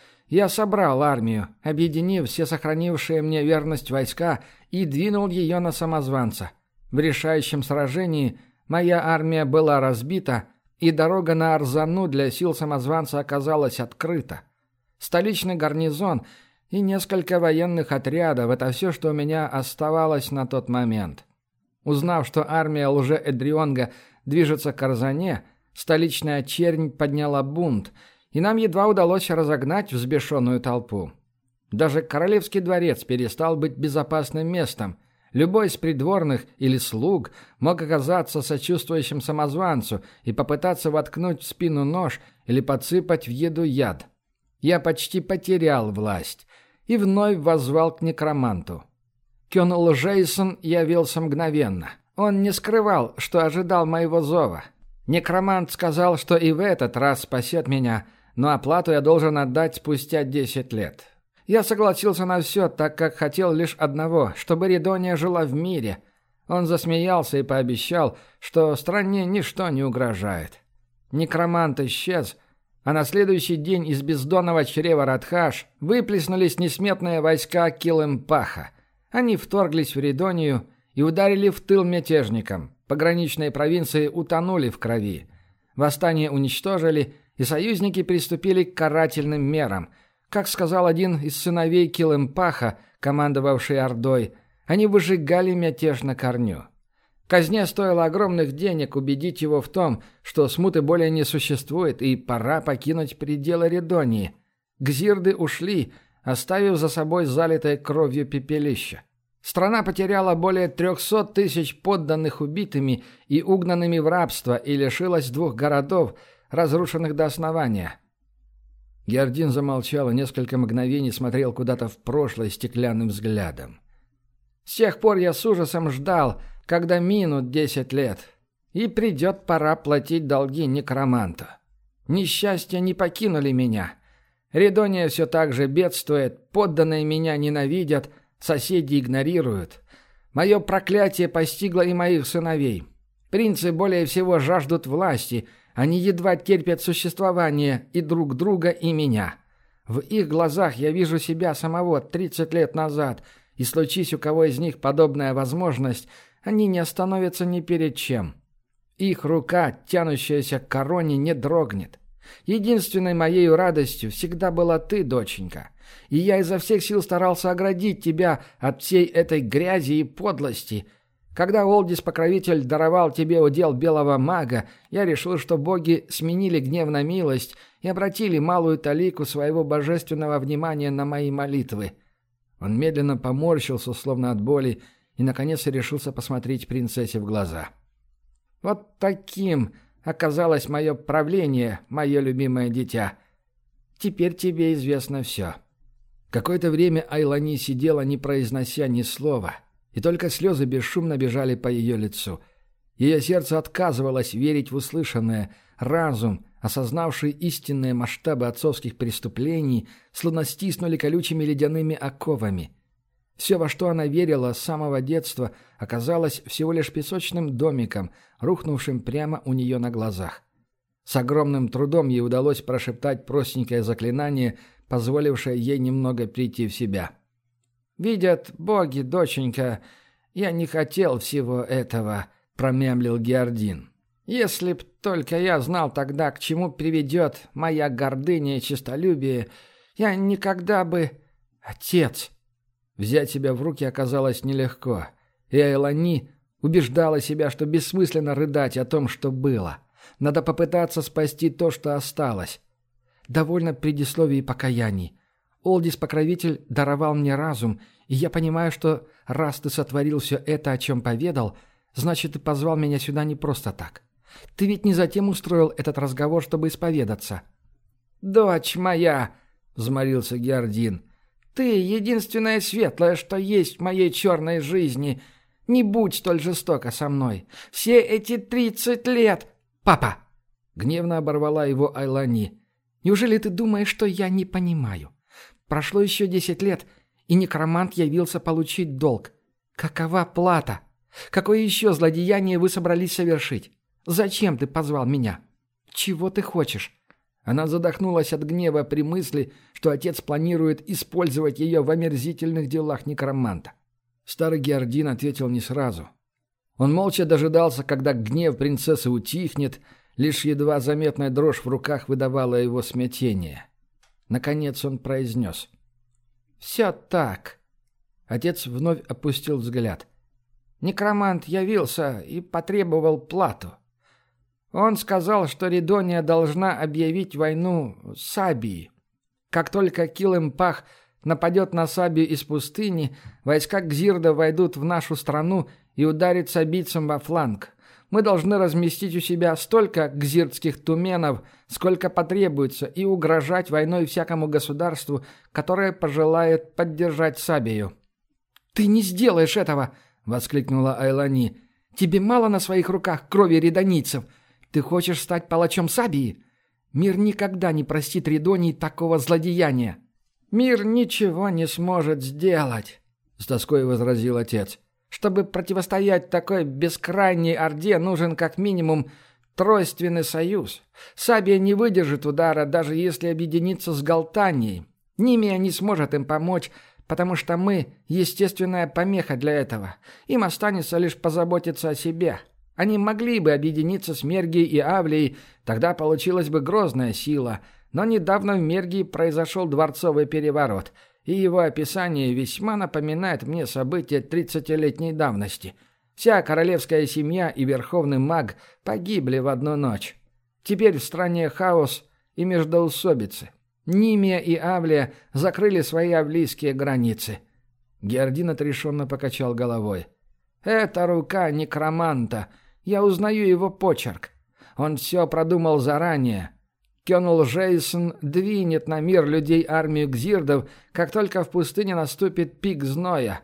Я собрал армию, объединив все сохранившие мне верность войска, и двинул ее на самозванца. В решающем сражении моя армия была разбита, и дорога на Арзану для сил самозванца оказалась открыта. Столичный гарнизон и несколько военных отрядов – это все, что у меня оставалось на тот момент. Узнав, что армия лже-Эдрионга движется к Арзане, столичная чернь подняла бунт, и нам едва удалось разогнать взбешенную толпу. Даже королевский дворец перестал быть безопасным местом. Любой из придворных или слуг мог оказаться сочувствующим самозванцу и попытаться воткнуть в спину нож или подсыпать в еду яд. Я почти потерял власть и вновь воззвал к некроманту. Кён Лжейсон явился мгновенно. Он не скрывал, что ожидал моего зова. Некромант сказал, что и в этот раз спасет меня, но оплату я должен отдать спустя десять лет. Я согласился на все, так как хотел лишь одного, чтобы Редония жила в мире. Он засмеялся и пообещал, что стране ничто не угрожает. Некромант исчез, а на следующий день из бездонного чрева Радхаш выплеснулись несметные войска Килымпаха. Они вторглись в Редонию и ударили в тыл мятежникам. Пограничные провинции утонули в крови. Восстание уничтожили, и союзники приступили к карательным мерам. Как сказал один из сыновей Килымпаха, командовавший Ордой, они выжигали мятеж на корню. Казне стоило огромных денег убедить его в том, что смуты более не существует и пора покинуть пределы Редонии. Гзирды ушли, оставив за собой залитое кровью пепелище. Страна потеряла более трехсот тысяч подданных убитыми и угнанными в рабство и лишилась двух городов, разрушенных до основания. Гердин замолчал и несколько мгновений смотрел куда-то в прошлое стеклянным взглядом. С тех пор я с ужасом ждал, когда минут десять лет. И придет пора платить долги некроманту. Несчастья не покинули меня. Редония все так же бедствует, подданные меня ненавидят, соседи игнорируют. Мое проклятие постигло и моих сыновей. Принцы более всего жаждут власти, они едва терпят существование и друг друга, и меня. В их глазах я вижу себя самого тридцать лет назад, и случись у кого из них подобная возможность, они не остановятся ни перед чем. Их рука, тянущаяся к короне, не дрогнет. Единственной моей радостью всегда была ты, доченька, и я изо всех сил старался оградить тебя от всей этой грязи и подлости. Когда Олдис-покровитель даровал тебе удел белого мага, я решил, что боги сменили гнев на милость и обратили малую талику своего божественного внимания на мои молитвы. Он медленно поморщился, словно от боли, и, наконец, решился посмотреть принцессе в глаза. Вот таким оказалось мое правление, мое любимое дитя. Теперь тебе известно все. Какое-то время Айлани сидела, не произнося ни слова, и только слезы бесшумно бежали по ее лицу. Ее сердце отказывалось верить в услышанное. Разум, осознавший истинные масштабы отцовских преступлений, словно стиснули колючими ледяными оковами. Все, во что она верила с самого детства, оказалось всего лишь песочным домиком, рухнувшим прямо у нее на глазах. С огромным трудом ей удалось прошептать простенькое заклинание, позволившее ей немного прийти в себя. «Видят боги, доченька, я не хотел всего этого», — промямлил Геордин. «Если б только я знал тогда, к чему приведет моя гордыня и честолюбие, я никогда бы... Отец!» Взять себя в руки оказалось нелегко, и Айлани убеждала себя, что бессмысленно рыдать о том, что было. Надо попытаться спасти то, что осталось. Довольно предисловий и покаяний. Олдис-покровитель даровал мне разум, и я понимаю, что раз ты сотворил все это, о чем поведал, значит, ты позвал меня сюда не просто так. Ты ведь не затем устроил этот разговор, чтобы исповедаться. «Дочь моя!» — взмолился Геордин. «Ты — единственное светлое, что есть в моей черной жизни. Не будь столь жестоко со мной. Все эти тридцать лет...» «Папа!» — гневно оборвала его Айлани. «Неужели ты думаешь, что я не понимаю? Прошло еще десять лет, и некромант явился получить долг. Какова плата? Какое еще злодеяние вы собрались совершить? Зачем ты позвал меня? Чего ты хочешь?» Она задохнулась от гнева при мысли, что отец планирует использовать ее в омерзительных делах некроманта. Старый Геордин ответил не сразу. Он молча дожидался, когда гнев принцессы утихнет, лишь едва заметная дрожь в руках выдавала его смятение. Наконец он произнес. «Все так». Отец вновь опустил взгляд. «Некромант явился и потребовал плату. Он сказал, что Редония должна объявить войну Сабии. Как только Килымпах нападет на Сабию из пустыни, войска Гзирда войдут в нашу страну и ударят сабийцам во фланг. Мы должны разместить у себя столько гзирдских туменов, сколько потребуется, и угрожать войной всякому государству, которое пожелает поддержать Сабию». «Ты не сделаешь этого!» — воскликнула Айлани. «Тебе мало на своих руках крови редонийцев? Ты хочешь стать палачом Сабии? Мир никогда не простит Редонии такого злодеяния». «Мир ничего не сможет сделать», — с тоской возразил отец. «Чтобы противостоять такой бескрайней орде, нужен как минимум тройственный союз. Сабия не выдержит удара, даже если объединиться с Галтанией. Нимия не сможет им помочь, потому что мы — естественная помеха для этого. Им останется лишь позаботиться о себе. Они могли бы объединиться с Мергией и Авлией, тогда получилась бы грозная сила. Но недавно в Мергии произошел дворцовый переворот, и его описание весьма напоминает мне события тридцатилетней давности. Вся королевская семья и верховный маг погибли в одну ночь. Теперь в стране хаос и междоусобицы. Нимия и Авлия закрыли свои авлийские границы». Геордин отрешенно покачал головой. «Это рука некроманта. Я узнаю его почерк. Он все продумал заранее. Кёнул Жейсон двинет на мир людей армию гзирдов, как только в пустыне наступит пик зноя.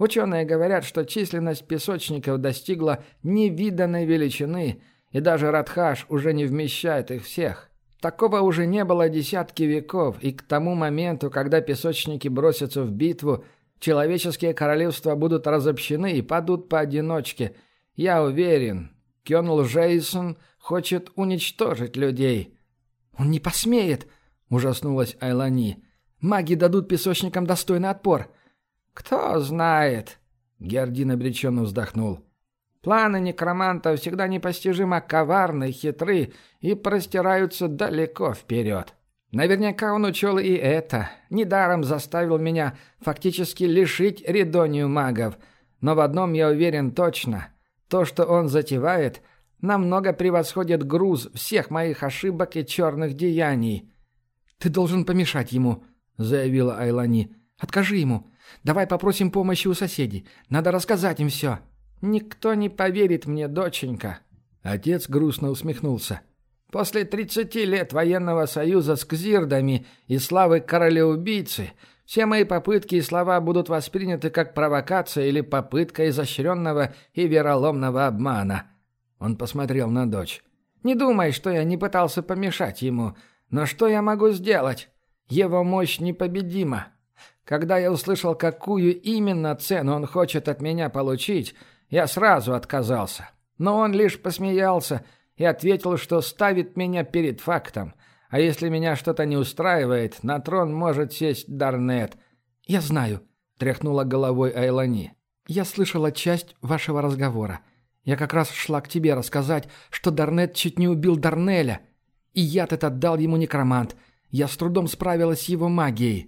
Ученые говорят, что численность песочников достигла невиданной величины, и даже Радхаш уже не вмещает их всех. Такого уже не было десятки веков, и к тому моменту, когда песочники бросятся в битву, человеческие королевства будут разобщены и падут поодиночке. Я уверен, Кёнл Джейсон хочет уничтожить людей». «Он не посмеет!» — ужаснулась Айлани. «Маги дадут песочникам достойный отпор». «Кто знает?» — Гердин обреченно вздохнул. «Планы некроманта всегда непостижимо коварны, хитры и простираются далеко вперед. Наверняка он учел и это. Недаром заставил меня фактически лишить Ридонию магов. Но в одном я уверен точно. То, что он затевает, намного превосходит груз всех моих ошибок и черных деяний». «Ты должен помешать ему», — заявила Айлани. «Откажи ему. Давай попросим помощи у соседей. Надо рассказать им все». «Никто не поверит мне, доченька». Отец грустно усмехнулся. «После тридцати лет военного союза с кзирдами и славы короля-убийцы все мои попытки и слова будут восприняты как провокация или попытка изощренного и вероломного обмана». Он посмотрел на дочь. «Не думай, что я не пытался помешать ему. Но что я могу сделать? Его мощь непобедима. Когда я услышал, какую именно цену он хочет от меня получить, я сразу отказался. Но он лишь посмеялся и ответил, что ставит меня перед фактом. А если меня что-то не устраивает, на трон может сесть Дарнет». «Я знаю», — тряхнула головой Айлани. «Я слышала часть вашего разговора. Я как раз шла к тебе рассказать, что Дарнет чуть не убил Дарнеля. И яд этот дал ему некромант. Я с трудом справилась с его магией».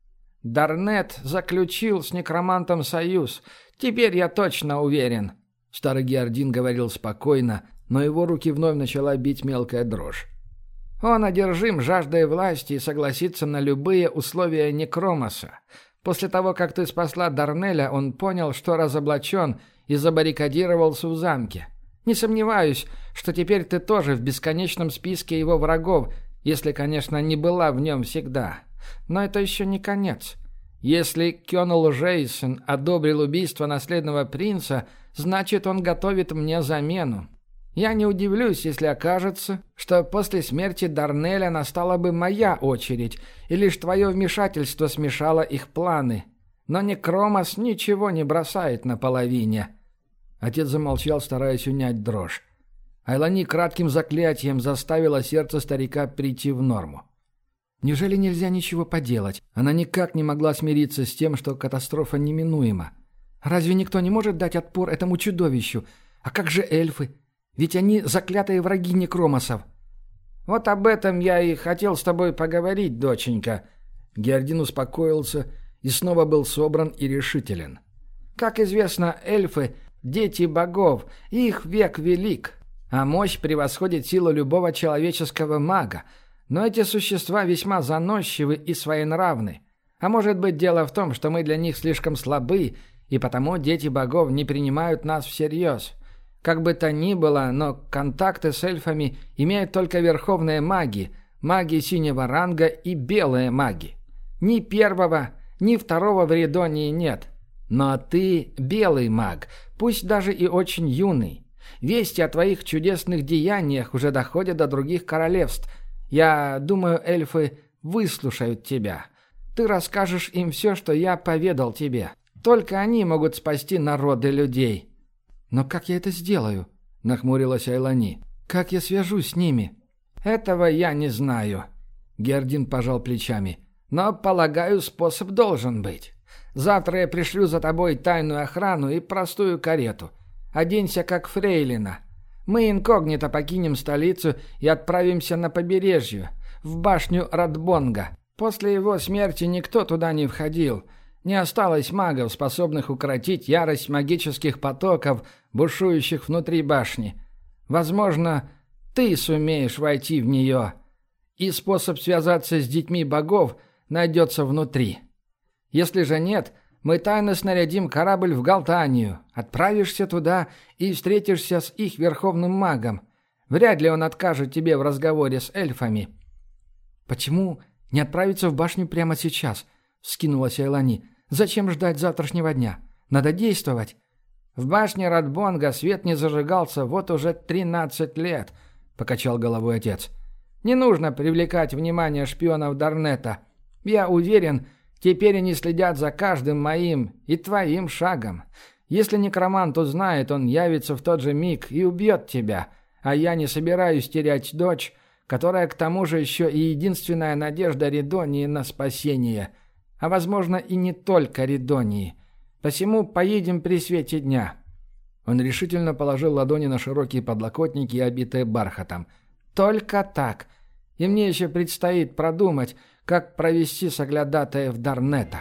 «Дарнет заключил с некромантом союз. Теперь я точно уверен». Старый Геордин говорил спокойно, но его руки вновь начала бить мелкая дрожь. «Он одержим жаждой власти и согласится на любые условия Некромоса. После того, как ты спасла Дарнеля, он понял, что разоблачен и забаррикадировался в замке. Не сомневаюсь, что теперь ты тоже в бесконечном списке его врагов, если, конечно, не была в нем всегда. Но это еще не конец. Если Кёнл Джейсон одобрил убийство наследного принца, значит, он готовит мне замену. Я не удивлюсь, если окажется, что после смерти Дарнеля настала бы моя очередь, и лишь твое вмешательство смешало их планы. Но Некромос ничего не бросает наполовине». Отец замолчал, стараясь унять дрожь. Айлани кратким заклятием заставила сердце старика прийти в норму. Неужели нельзя ничего поделать? Она никак не могла смириться с тем, что катастрофа неминуема. Разве никто не может дать отпор этому чудовищу? А как же эльфы? Ведь они заклятые враги некромосов. «Вот об этом я и хотел с тобой поговорить, доченька». Геордин успокоился и снова был собран и решителен. «Как известно, эльфы — дети богов, и их век велик, а мощь превосходит силу любого человеческого мага. Но эти существа весьма заносчивы и своенравны. А может быть, дело в том, что мы для них слишком слабы, и потому дети богов не принимают нас всерьез. Как бы то ни было, но контакты с эльфами имеют только верховные маги, маги синего ранга и белые маги. Ни первого, ни второго в Ридонии нет. Но ты белый маг, пусть даже и очень юный. Вести о твоих чудесных деяниях уже доходят до других королевств. Я думаю, эльфы выслушают тебя. Ты расскажешь им все, что я поведал тебе. Только они могут спасти народы людей». «Но как я это сделаю?» — нахмурилась Айлани. «Как я свяжусь с ними?» «Этого я не знаю». Гердин пожал плечами. «Но, полагаю, способ должен быть. Завтра я пришлю за тобой тайную охрану и простую карету. Оденься как фрейлина. Мы инкогнито покинем столицу и отправимся на побережье, в башню Радбонга. После его смерти никто туда не входил. Не осталось магов, способных укротить ярость магических потоков, бушующих внутри башни. Возможно, ты сумеешь войти в нее, и способ связаться с детьми богов найдется внутри. Если же нет, мы тайно снарядим корабль в Галтанию, отправишься туда и встретишься с их верховным магом. Вряд ли он откажет тебе в разговоре с эльфами». «Почему не отправиться в башню прямо сейчас?» — вскинулась Айлани. «Зачем ждать завтрашнего дня? Надо действовать. В башне Радбонга свет не зажигался вот уже тринадцать лет, покачал головой отец. Не нужно привлекать внимание шпионов Дарнета. Я уверен, теперь они следят за каждым моим и твоим шагом. Если некромант узнает, он явится в тот же миг и убьет тебя. А я не собираюсь терять дочь, которая к тому же еще и единственная надежда Ридонии на спасение. А возможно и не только Ридонии. Посему поедем при свете дня». Он решительно положил ладони на широкие подлокотники, обитые бархатом. «Только так. И мне еще предстоит продумать, как провести соглядатаев Дарнета».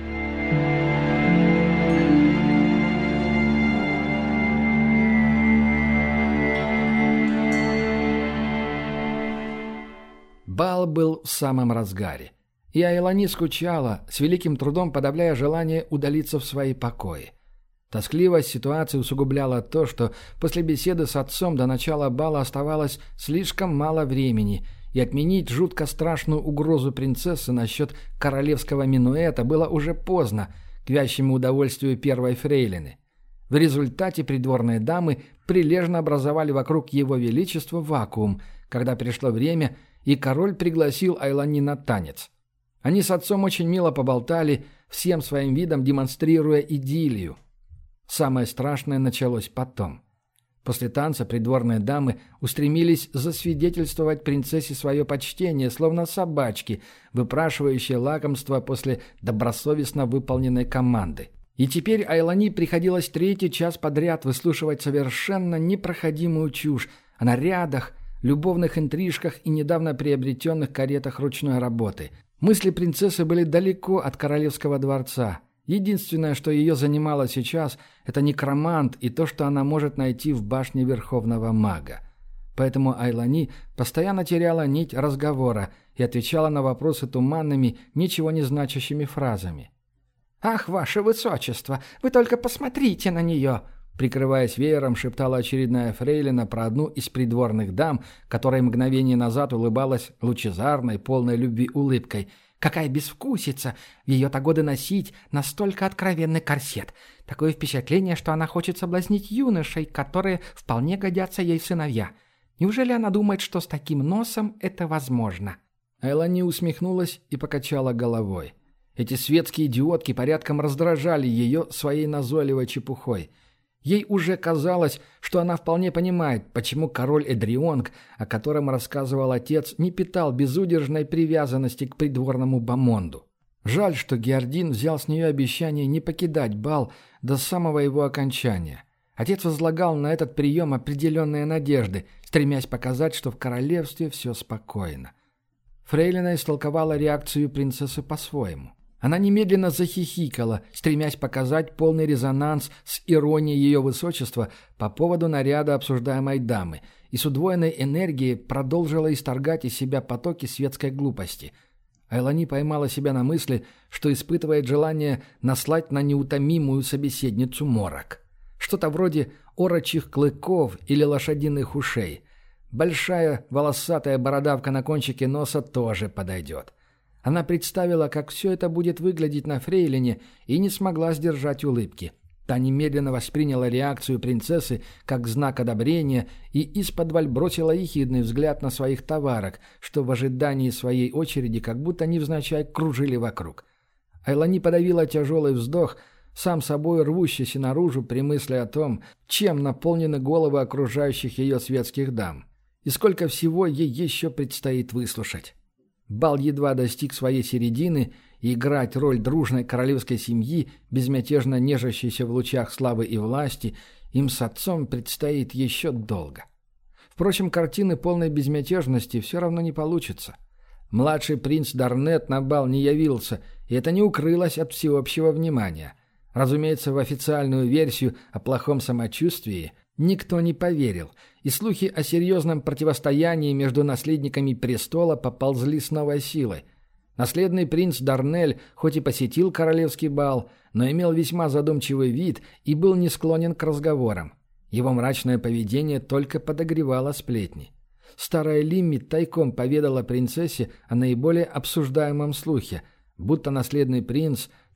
Бал был в самом разгаре. И Айлани скучала, с великим трудом подавляя желание удалиться в свои покои. Тоскливость ситуации усугубляла то, что после беседы с отцом до начала бала оставалось слишком мало времени, и отменить жутко страшную угрозу принцессы насчет королевского минуэта было уже поздно, к вящему удовольствию первой фрейлины. В результате придворные дамы прилежно образовали вокруг его величества вакуум, когда пришло время, и король пригласил Айлани на танец. Они с отцом очень мило поболтали, всем своим видом демонстрируя идиллию. Самое страшное началось потом. После танца придворные дамы устремились засвидетельствовать принцессе свое почтение, словно собачки, выпрашивающие лакомство после добросовестно выполненной команды. И теперь Айлани приходилось третий час подряд выслушивать совершенно непроходимую чушь о нарядах, любовных интрижках и недавно приобретенных каретах ручной работы. Мысли принцессы были далеко от королевского дворца. Единственное, что ее занимало сейчас, это некромант и то, что она может найти в башне Верховного Мага. Поэтому Айлани постоянно теряла нить разговора и отвечала на вопросы туманными, ничего не значащими фразами. «Ах, ваше высочество, вы только посмотрите на нее!» Прикрываясь веером, шептала очередная фрейлина про одну из придворных дам, которая мгновение назад улыбалась лучезарной, полной любви улыбкой. «Какая безвкусица! В ее-то годы носить настолько откровенный корсет! Такое впечатление, что она хочет соблазнить юношей, которые вполне годятся ей в сыновья. Неужели она думает, что с таким носом это возможно?» Айлани усмехнулась и покачала головой. Эти светские идиотки порядком раздражали ее своей назойливой чепухой. Ей уже казалось, что она вполне понимает, почему король Эдрионг, о котором рассказывал отец, не питал безудержной привязанности к придворному бомонду. Жаль, что Геордин взял с нее обещание не покидать бал до самого его окончания. Отец возлагал на этот прием определенные надежды, стремясь показать, что в королевстве все спокойно. Фрейлина истолковала реакцию принцессы по-своему. Она немедленно захихикала, стремясь показать полный резонанс с иронией ее высочества по поводу наряда обсуждаемой дамы, и с удвоенной энергией продолжила исторгать из себя потоки светской глупости. Айлани поймала себя на мысли, что испытывает желание наслать на неутомимую собеседницу морок. Что-то вроде орочих клыков или лошадиных ушей. Большая волосатая бородавка на кончике носа тоже подойдет. Она представила, как все это будет выглядеть на фрейлине, и не смогла сдержать улыбки. Та немедленно восприняла реакцию принцессы как знак одобрения и исподволь бросила ехидный взгляд на своих товарок, что в ожидании своей очереди как будто невзначай кружили вокруг. Айлани подавила тяжелый вздох, сам собой рвущийся наружу при мысли о том, чем наполнены головы окружающих ее светских дам, и сколько всего ей еще предстоит выслушать. Бал едва достиг своей середины, и играть роль дружной королевской семьи, безмятежно нежащейся в лучах славы и власти, им с отцом предстоит еще долго. Впрочем, картины полной безмятежности все равно не получится. Младший принц Дарнет на бал не явился, и это не укрылось от всеобщего внимания. Разумеется, в официальную версию о плохом самочувствии никто не поверил, и слухи о серьезном противостоянии между наследниками престола поползли с новой силой. Наследный принц Дарнель хоть и посетил королевский бал, но имел весьма задумчивый вид и был не склонен к разговорам. Его мрачное поведение только подогревало сплетни. Старая Лимми тайком поведала принцессе о наиболее обсуждаемом слухе, будто наследный принц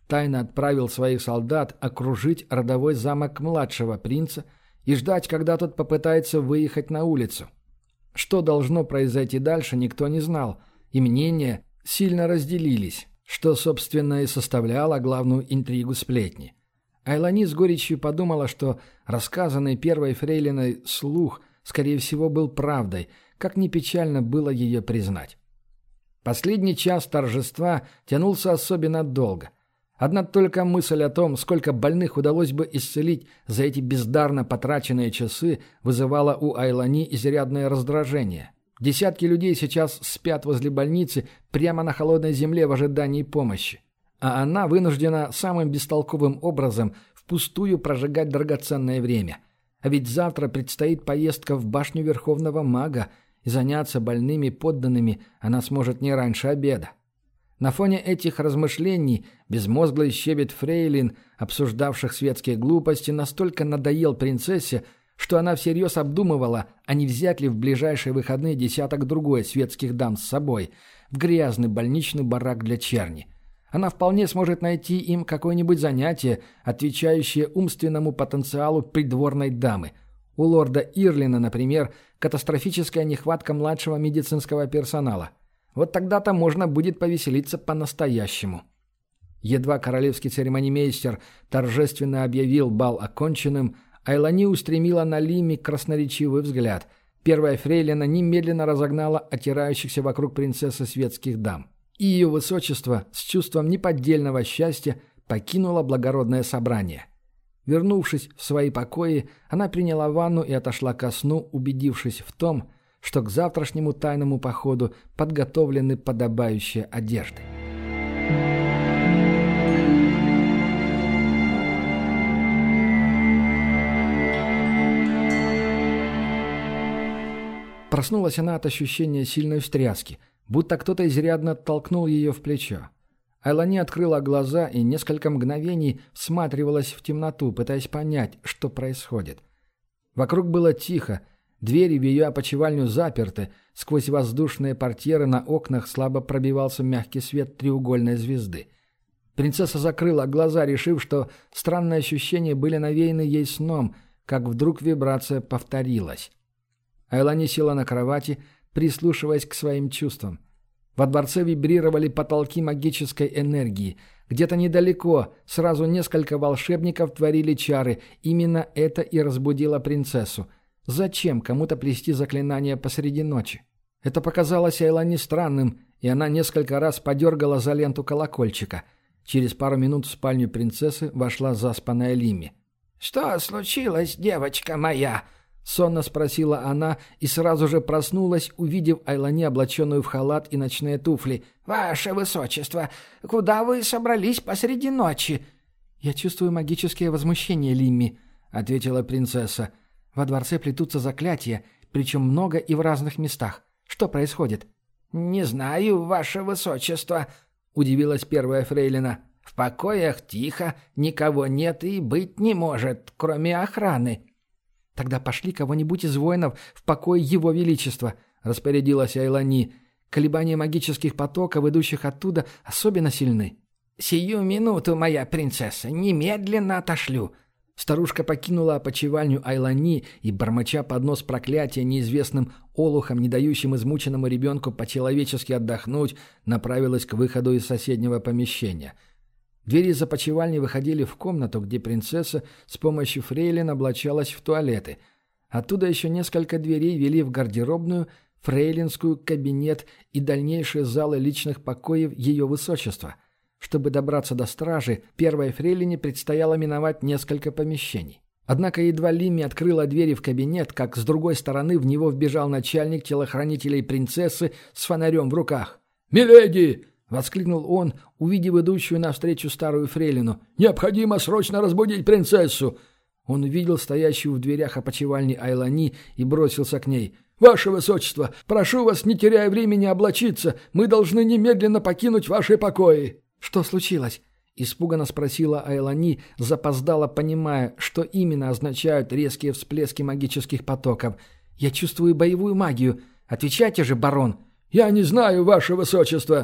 тайно отправил своих солдат окружить родовой замок младшего принца и ждать, когда тот попытается выехать на улицу. Что должно произойти дальше, никто не знал, и мнения сильно разделились, что, собственно, и составляло главную интригу сплетни. Айлани с горечью подумала, что рассказанный первой фрейлиной слух, скорее всего, был правдой, как ни печально было ее признать. Последний час торжества тянулся особенно долго. Одна только мысль о том, сколько больных удалось бы исцелить за эти бездарно потраченные часы, вызывала у Айлани изрядное раздражение. Десятки людей сейчас спят возле больницы прямо на холодной земле в ожидании помощи. А она вынуждена самым бестолковым образом впустую прожигать драгоценное время. А ведь завтра предстоит поездка в башню Верховного Мага, и заняться больными подданными она сможет не раньше обеда. На фоне этих размышлений безмозглый щебет фрейлин, обсуждавших светские глупости, настолько надоел принцессе, что она всерьез обдумывала, а не взять ли в ближайшие выходные десяток другой светских дам с собой в грязный больничный барак для черни. Она вполне сможет найти им какое-нибудь занятие, отвечающее умственному потенциалу придворной дамы. У лорда Ирлина, например, катастрофическая нехватка младшего медицинского персонала. Вот тогда-то можно будет повеселиться по-настоящему. Едва королевский церемонимейстер торжественно объявил бал оконченным, Айлани устремила на Лимми красноречивый взгляд. Первая фрейлина немедленно разогнала отирающихся вокруг принцессы светских дам. И ее высочество с чувством неподдельного счастья покинуло благородное собрание. Вернувшись в свои покои, она приняла ванну и отошла ко сну, убедившись в том, что к завтрашнему тайному походу подготовлены подобающие одежды. Проснулась она от ощущения сильной встряски, будто кто-то изрядно толкнул ее в плечо. Айлани открыла глаза и несколько мгновений всматривалась в темноту, пытаясь понять, что происходит. Вокруг было тихо, двери в ее опочивальню заперты, сквозь воздушные портьеры на окнах слабо пробивался мягкий свет треугольной звезды. Принцесса закрыла глаза, решив, что странные ощущения были навеяны ей сном, как вдруг вибрация повторилась. Айлани села на кровати, прислушиваясь к своим чувствам. Во дворце вибрировали потолки магической энергии. Где-то недалеко сразу несколько волшебников творили чары. Именно это и разбудило принцессу. Зачем кому-то плести заклинания посреди ночи? Это показалось Айлани странным, и она несколько раз подергала за ленту колокольчика. Через пару минут в спальню принцессы вошла заспанная Лимми. «Что случилось, девочка моя?» — сонно спросила она и сразу же проснулась, увидев Айлани, облаченную в халат и ночные туфли. «Ваше высочество, куда вы собрались посреди ночи?» «Я чувствую магическое возмущение, Лимми», — ответила принцесса. «Во дворце плетутся заклятия, причем много и в разных местах. Что происходит?» «Не знаю, ваше высочество», — удивилась первая фрейлина. «В покоях тихо, никого нет и быть не может, кроме охраны». «Тогда пошли кого-нибудь из воинов в покой Его Величества», — распорядилась Айлани. «Колебания магических потоков, идущих оттуда, особенно сильны». «Сию минуту, моя принцесса, немедленно отошлю». Старушка покинула опочивальню Айлани и, бормоча под нос проклятия неизвестным олухом, не дающим измученному ребенку по-человечески отдохнуть, направилась к выходу из соседнего помещения. Двери из опочивальни выходили в комнату, где принцесса с помощью фрейлин облачалась в туалеты. Оттуда еще несколько дверей вели в гардеробную, фрейлинскую, кабинет и дальнейшие залы личных покоев ее высочества. Чтобы добраться до стражи, первой фрейлине предстояло миновать несколько помещений. Однако едва Лимми открыла двери в кабинет, как с другой стороны в него вбежал начальник телохранителей принцессы с фонарем в руках. «Миледи!» — воскликнул он, увидев идущую навстречу старую фрейлину. «Необходимо срочно разбудить принцессу!» Он увидел стоящую в дверях опочивальни Айлани и бросился к ней. «Ваше высочество, прошу вас, не теряя времени, облачиться. Мы должны немедленно покинуть ваши покои». «Что случилось?» — испуганно спросила Айлани, запоздала, понимая, что именно означают резкие всплески магических потоков. «Я чувствую боевую магию. Отвечайте же, барон!» «Я не знаю, ваше высочество!»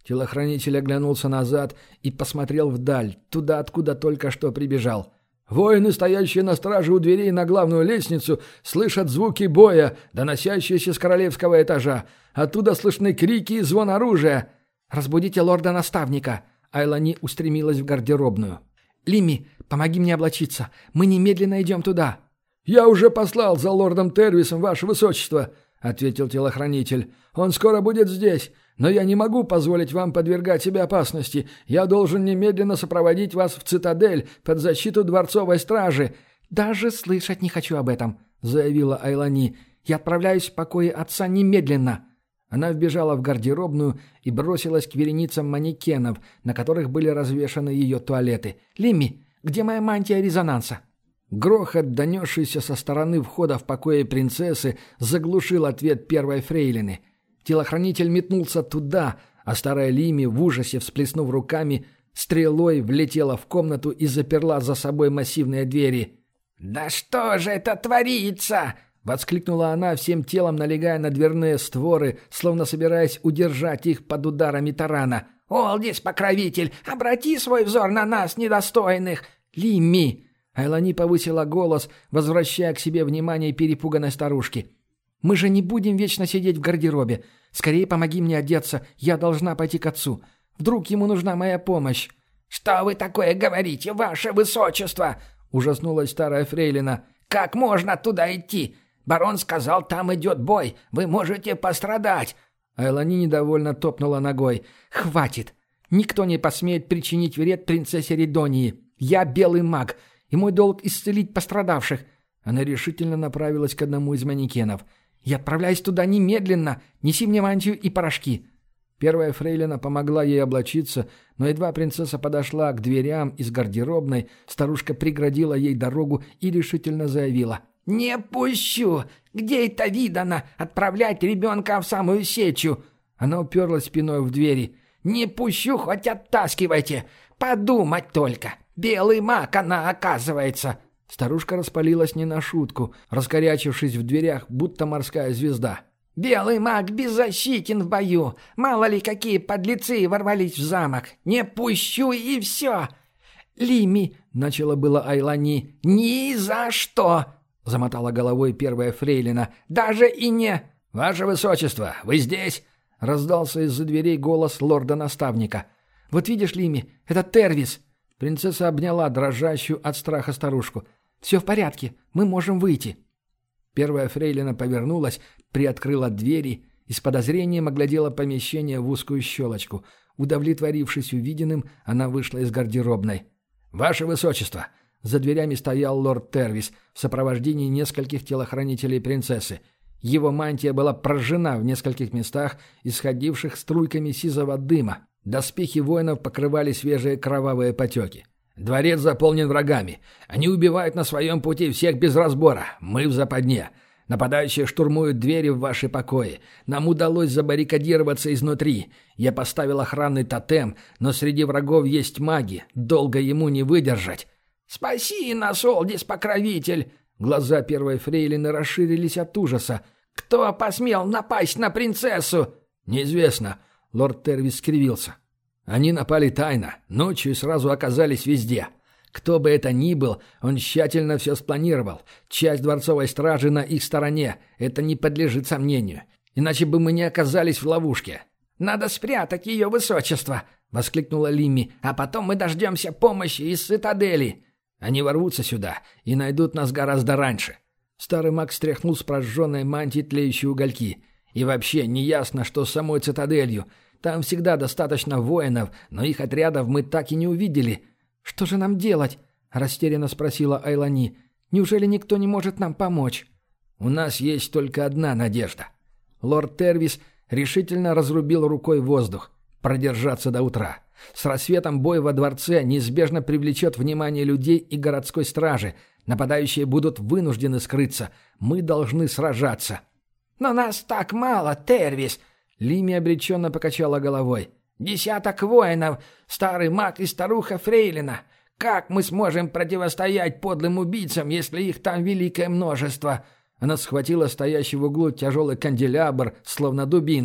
Телохранитель оглянулся назад и посмотрел вдаль, туда, откуда только что прибежал. Воины, стоящие на страже у дверей на главную лестницу, слышат звуки боя, доносящиеся с королевского этажа. Оттуда слышны крики и звон оружия. «Разбудите лорда-наставника!» Айлани устремилась в гардеробную. «Лимми, помоги мне облачиться. Мы немедленно идем туда». «Я уже послал за лордом Тервисом, ваше высочество», — ответил телохранитель. «Он скоро будет здесь. Но я не могу позволить вам подвергать себя опасности. Я должен немедленно сопроводить вас в цитадель под защиту дворцовой стражи». «Даже слышать не хочу об этом», — заявила Айлани. «Я отправляюсь в покои отца немедленно». Она вбежала в гардеробную и бросилась к вереницам манекенов, на которых были развешаны ее туалеты. «Лимми, где моя мантия резонанса?» Грохот, донесшийся со стороны входа в покои принцессы, заглушил ответ первой фрейлины. Телохранитель метнулся туда, а старая Лимми, в ужасе всплеснув руками, стрелой влетела в комнату и заперла за собой массивные двери. «Да что же это творится?» — воскликнула она, всем телом налегая на дверные створы, словно собираясь удержать их под ударами тарана. «Олдис, покровитель, обрати свой взор на нас, недостойных!» «Лимми!» — Айлани повысила голос, возвращая к себе внимание перепуганной старушки. «Мы же не будем вечно сидеть в гардеробе. Скорее помоги мне одеться, я должна пойти к отцу. Вдруг ему нужна моя помощь». «Что вы такое говорите, ваше высочество?» — ужаснулась старая фрейлина. «Как можно туда идти? Барон сказал, там идет бой, вы можете пострадать». Айлани недовольно топнула ногой. «Хватит! Никто не посмеет причинить вред принцессе Ридонии. Я белый маг, и мой долг исцелить пострадавших». Она решительно направилась к одному из манекенов. «Я отправляюсь туда немедленно! Неси мне мантию и порошки!» Первая фрейлина помогла ей облачиться, но едва принцесса подошла к дверям из гардеробной, старушка преградила ей дорогу и решительно заявила. «Не пущу! Где это видано? Отправлять ребенка в самую сечу!» Она уперлась спиной в двери. «Не пущу, хоть оттаскивайте! Подумать только! Белый маг она, оказывается!» Старушка распалилась не на шутку, раскорячившись в дверях, будто морская звезда. «Белый маг беззащитен в бою! Мало ли какие подлецы ворвались в замок! Не пущу и все!» «Лимми!» — начала было Айлани. «Ни за что!» — замотала головой первая фрейлина. «Даже и не...» «Ваше высочество, вы здесь?» — раздался из-за дверей голос лорда-наставника. «Вот видишь, Лимми, это Тервис!» Принцесса обняла дрожащую от страха старушку. «Все в порядке, мы можем выйти». Первая фрейлина повернулась, приоткрыла двери и с подозрением оглядела помещение в узкую щелочку. Удовлетворившись увиденным, она вышла из гардеробной. «Ваше высочество!» За дверями стоял лорд Тервис в сопровождении нескольких телохранителей принцессы. Его мантия была прожжена в нескольких местах, исходивших струйками сизого дыма. Доспехи воинов покрывали свежие кровавые потеки. «Дворец заполнен врагами. Они убивают на своем пути всех без разбора. Мы в западне. Нападающие штурмуют двери в ваши покои. Нам удалось забаррикадироваться изнутри. Я поставил охранный тотем, но среди врагов есть маги. Долго ему не выдержать». «Спаси нас, Олдис, покровитель!» Глаза первой фрейлины расширились от ужаса. «Кто посмел напасть на принцессу?» «Неизвестно». Лорд Тервис скривился. «Они напали тайно, ночью и сразу оказались везде. Кто бы это ни был, он тщательно все спланировал. Часть дворцовой стражи на их стороне. Это не подлежит сомнению. Иначе бы мы не оказались в ловушке». «Надо спрятать ее высочество!» — воскликнула Лимми. «А потом мы дождемся помощи из цитадели!» «Они ворвутся сюда и найдут нас гораздо раньше». Старый маг стряхнул с прожженной мантии тлеющие угольки. «И вообще неясно, что с самой цитаделью. Там всегда достаточно воинов, но их отрядов мы так и не увидели». «Что же нам делать?» — растерянно спросила Айлани. «Неужели никто не может нам помочь?» «У нас есть только одна надежда». Лорд Тервис решительно разрубил рукой воздух. «Продержаться до утра. С рассветом бой во дворце неизбежно привлечет внимание людей и городской стражи. Нападающие будут вынуждены скрыться. Мы должны сражаться». «Но нас так мало, Тервис!» Лимми обреченно покачала головой. «Десяток воинов, старый маг и старуха Фрейлина. Как мы сможем противостоять подлым убийцам, если их там великое множество?» Она схватила стоящий в углу тяжелый канделябр, словно дубину.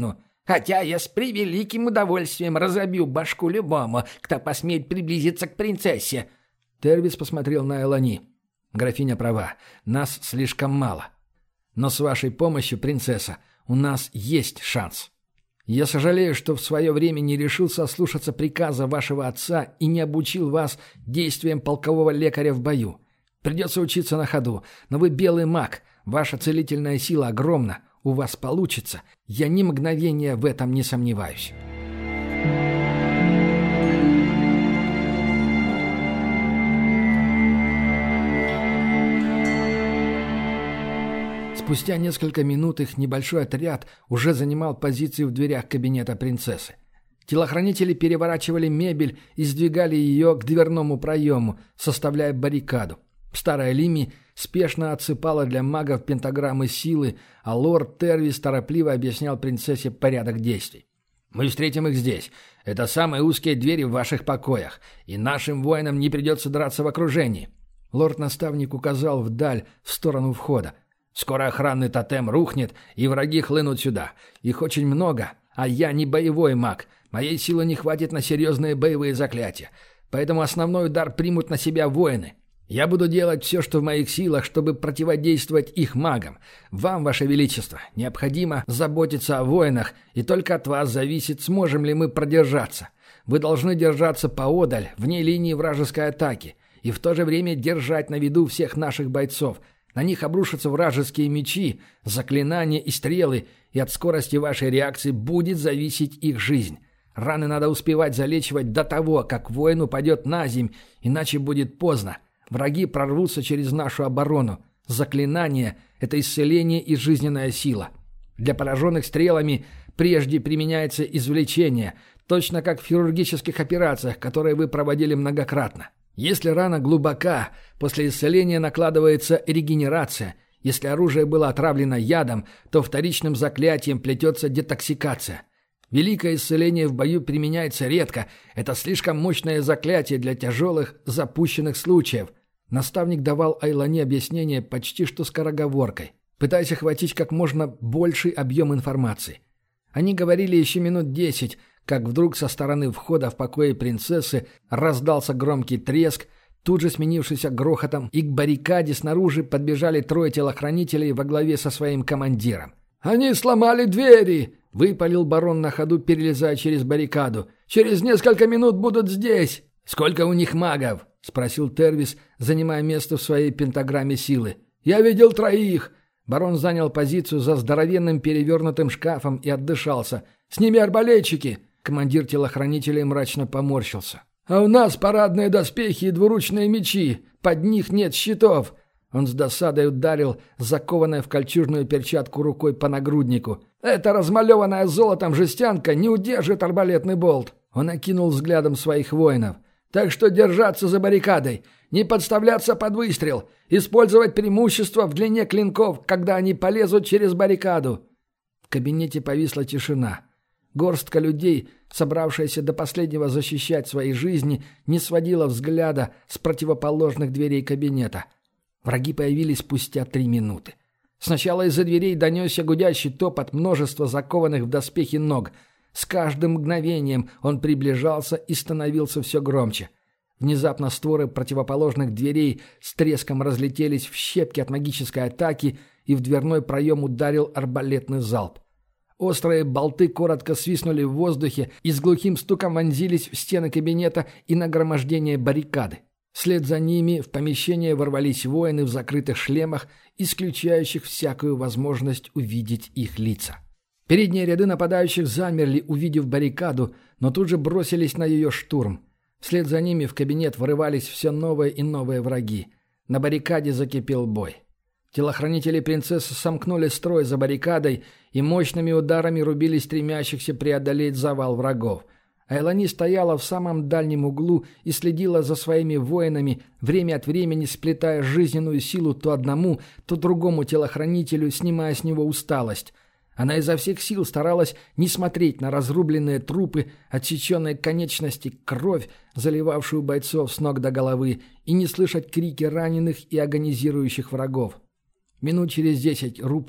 Хотя я с превеликим удовольствием разобью башку любому, кто посмеет приблизиться к принцессе». Тервис посмотрел на Элани. «Графиня права. Нас слишком мало. Но с вашей помощью, принцесса, у нас есть шанс. Я сожалею, что в свое время не решился ослушаться приказа вашего отца и не обучил вас действиям полкового лекаря в бою. Придется учиться на ходу, но вы белый маг, ваша целительная сила огромна, у вас получится. Я ни мгновения в этом не сомневаюсь». Спустя несколько минут их небольшой отряд уже занимал позиции в дверях кабинета принцессы. Телохранители переворачивали мебель и сдвигали ее к дверному проему, составляя баррикаду. Старая Лими спешно отсыпала для магов пентаграммы силы, а лорд Тервис торопливо объяснял принцессе порядок действий. «Мы встретим их здесь. Это самые узкие двери в ваших покоях, и нашим воинам не придется драться в окружении». Лорд-наставник указал вдаль, в сторону входа. «Скоро охранный тотем рухнет, и враги хлынут сюда. Их очень много, а я не боевой маг. Моей силы не хватит на серьезные боевые заклятия. Поэтому основной удар примут на себя воины. Я буду делать все, что в моих силах, чтобы противодействовать их магам. Вам, Ваше Величество, необходимо заботиться о воинах, и только от вас зависит, сможем ли мы продержаться. Вы должны держаться поодаль, вне линии вражеской атаки, и в то же время держать на виду всех наших бойцов. На них обрушатся вражеские мечи, заклинания и стрелы, и от скорости вашей реакции будет зависеть их жизнь. Раны надо успевать залечивать до того, как воин упадет на земь, иначе будет поздно. Враги прорвутся через нашу оборону. Заклинание – это исцеление и жизненная сила. Для пораженных стрелами прежде применяется извлечение, точно как в хирургических операциях, которые вы проводили многократно. Если рана глубока, после исцеления накладывается регенерация. Если оружие было отравлено ядом, то вторичным заклятием плетется детоксикация. Великое исцеление в бою применяется редко. Это слишком мощное заклятие для тяжелых запущенных случаев. Наставник давал Айлане объяснение почти что скороговоркой, пытаясь охватить как можно больший объем информации. Они говорили еще минут десять, как вдруг со стороны входа в покое принцессы раздался громкий треск, тут же сменившийся грохотом, и к баррикаде снаружи подбежали трое телохранителей во главе со своим командиром. «Они сломали двери!» — выпалил барон на ходу, перелезая через баррикаду. «Через несколько минут будут здесь!» «Сколько у них магов?» — спросил Тервис, занимая место в своей пентаграмме силы. «Я видел троих!» Барон занял позицию за здоровенным перевернутым шкафом и отдышался. «С ними арбалетчики!» Командир телохранителей мрачно поморщился. «А у нас парадные доспехи и двуручные мечи. Под них нет щитов!» Он с досадой ударил закованной в кольчужную перчатку рукой по нагруднику. «Эта размалеванная золотом жестянка не удержит арбалетный болт!» Он окинул взглядом своих воинов. «Так что держаться за баррикадой, не подставляться под выстрел, использовать преимущество в длине клинков, когда они полезут через баррикаду». В кабинете повисла тишина. Горстка людей, собравшаяся до последнего защищать свои жизни, не сводила взгляда с противоположных дверей кабинета. Враги появились спустя три минуты. Сначала из-за дверей донесся гудящий топот множества закованных в доспехи ног. С каждым мгновением он приближался и становился все громче. Внезапно створы противоположных дверей с треском разлетелись в щепки от магической атаки, и в дверной проем ударил арбалетный залп. Острые болты коротко свистнули в воздухе и с глухим стуком вонзились в стены кабинета и нагромождение баррикады. Вслед за ними в помещение ворвались воины в закрытых шлемах, исключающих всякую возможность увидеть их лица. Передние ряды нападающих замерли, увидев баррикаду, но тут же бросились на ее штурм. Вслед за ними в кабинет врывались все новые и новые враги. На баррикаде закипел бой. Телохранители принцессы сомкнули строй за баррикадой и мощными ударами рубили стремящихся преодолеть завал врагов. Айлани стояла в самом дальнем углу и следила за своими воинами, время от времени сплетая жизненную силу то одному, то другому телохранителю, снимая с него усталость. Она изо всех сил старалась не смотреть на разрубленные трупы, отсеченные конечности, кровь, заливавшую бойцов с ног до головы, и не слышать крики раненых и агонизирующих врагов. Минут через десять рубки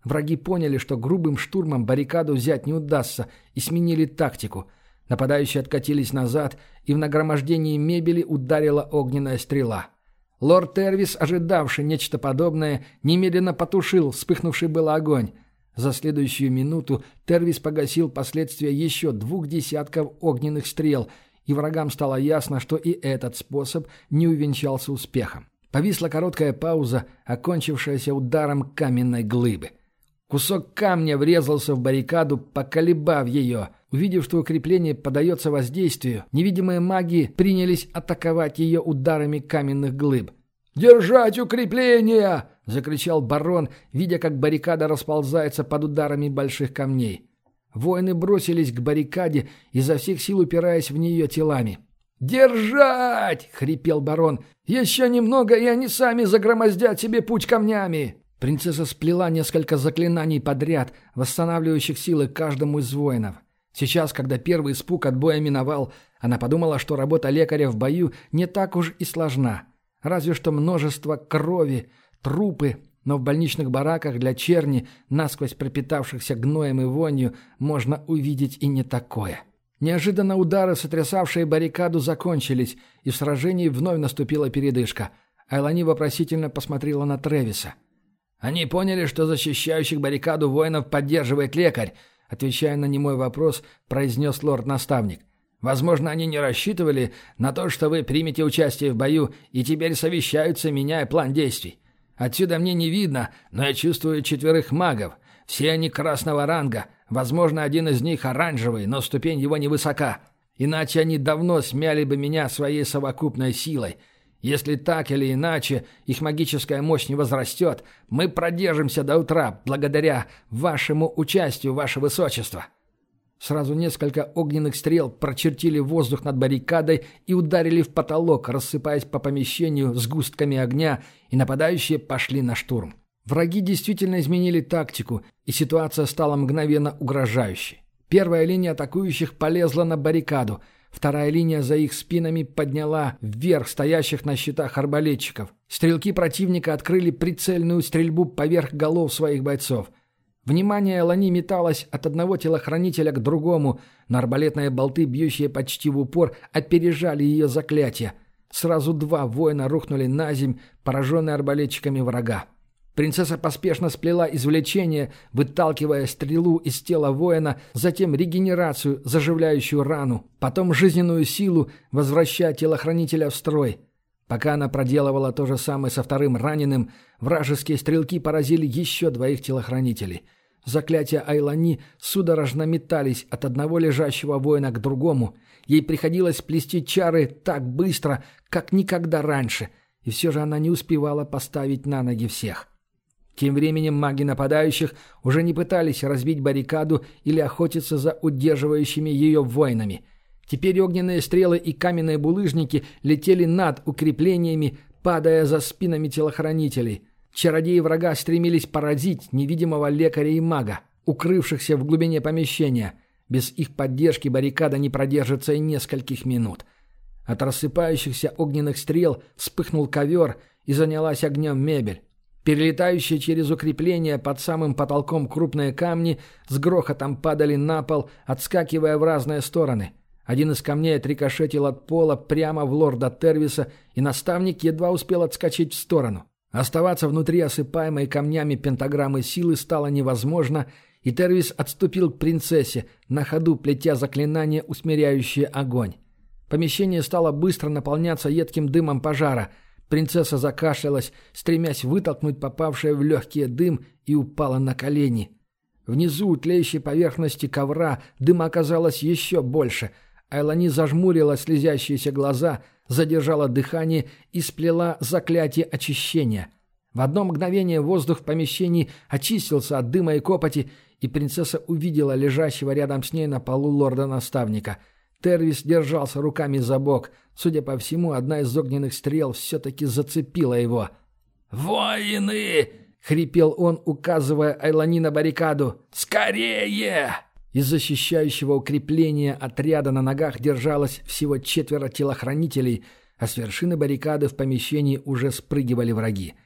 Враги поняли, что грубым штурмом баррикаду взять не удастся, и сменили тактику. Нападающие откатились назад, и в нагромождении мебели ударила огненная стрела. Лорд Тервис, ожидавший нечто подобное, немедленно потушил вспыхнувший был огонь. За следующую минуту Тервис погасил последствия еще двух десятков огненных стрел, и врагам стало ясно, что и этот способ не увенчался успехом. Повисла короткая пауза, окончившаяся ударом каменной глыбы. Кусок камня врезался в баррикаду, поколебав ее. Увидев, что укрепление поддается воздействию, невидимые маги принялись атаковать ее ударами каменных глыб. «Держать укрепление!» — закричал барон, видя, как баррикада расползается под ударами больших камней. Воины бросились к баррикаде, изо всех сил упираясь в нее телами. «Держать!» — хрипел барон. «Еще немного, и они сами загромоздят себе путь камнями!» Принцесса сплела несколько заклинаний подряд, восстанавливающих силы каждому из воинов. Сейчас, когда первый испуг от боя миновал, она подумала, что работа лекаря в бою не так уж и сложна. Разве что множество крови, трупы, но в больничных бараках для черни, насквозь пропитавшихся гноем и вонью, можно увидеть и не такое. Неожиданно удары, сотрясавшие баррикаду, закончились, и в сражении вновь наступила передышка. Айлани вопросительно посмотрела на Тревиса. «Они поняли, что защищающих баррикаду воинов поддерживает лекарь», отвечая на немой вопрос, произнес лорд-наставник. «Возможно, они не рассчитывали на то, что вы примете участие в бою, и теперь совещаются, меняя план действий. Отсюда мне не видно, но я чувствую четверых магов. Все они красного ранга. Возможно, один из них оранжевый, но ступень его невысока. Иначе они давно смяли бы меня своей совокупной силой. Если так или иначе их магическая мощь не возрастет, мы продержимся до утра благодаря вашему участию, ваше высочество». Сразу несколько огненных стрел прочертили воздух над баррикадой и ударили в потолок, рассыпаясь по помещению сгустками огня, и нападающие пошли на штурм. Враги действительно изменили тактику, и ситуация стала мгновенно угрожающей. Первая линия атакующих полезла на баррикаду, вторая линия за их спинами подняла вверх стоящих на щитах арбалетчиков. Стрелки противника открыли прицельную стрельбу поверх голов своих бойцов. Внимание Айлани металось от одного телохранителя к другому, но арбалетные болты, бьющие почти в упор, опережали ее заклятия. Сразу два воина рухнули на земь, пораженные арбалетчиками врага. Принцесса поспешно сплела извлечение, выталкивая стрелу из тела воина, затем регенерацию, заживляющую рану, потом жизненную силу, возвращая телохранителя в строй. Пока она проделывала то же самое со вторым раненым, вражеские стрелки поразили еще двоих телохранителей. Заклятия Айлани судорожно метались от одного лежащего воина к другому. Ей приходилось плести чары так быстро, как никогда раньше, и все же она не успевала поставить на ноги всех. Тем временем маги нападающих уже не пытались разбить баррикаду или охотиться за удерживающими ее воинами. Теперь огненные стрелы и каменные булыжники летели над укреплениями, падая за спинами телохранителей. Чародеи врага стремились поразить невидимого лекаря и мага, укрывшихся в глубине помещения. Без их поддержки баррикада не продержится и нескольких минут. От рассыпающихся огненных стрел вспыхнул ковер, и занялась огнем мебель. Перелетающие через укрепления под самым потолком крупные камни с грохотом падали на пол, отскакивая в разные стороны. Один из камней отрикошетил от пола прямо в лорда Тервиса, и наставник едва успел отскочить в сторону. Оставаться внутри осыпаемой камнями пентаграммы силы стало невозможно, и Тервис отступил к принцессе, на ходу плетя заклинание, усмиряющее огонь. Помещение стало быстро наполняться едким дымом пожара. Принцесса закашлялась, стремясь вытолкнуть попавший в легкий дым, и упала на колени. Внизу у тлеющей поверхности ковра дыма оказалось еще больше. Айлани зажмурила слезящиеся глаза, задержала дыхание и сплела заклятие очищения. В одно мгновение воздух в помещении очистился от дыма и копоти, и принцесса увидела лежащего рядом с ней на полу лорда-наставника. Тервис держался руками за бок. Судя по всему, одна из огненных стрел все-таки зацепила его. «Воины!» — хрипел он, указывая Айлани на баррикаду. «Скорее!» Из защищающего укрепления отряда на ногах держалось всего четверо телохранителей, а с вершины баррикады в помещении уже спрыгивали враги.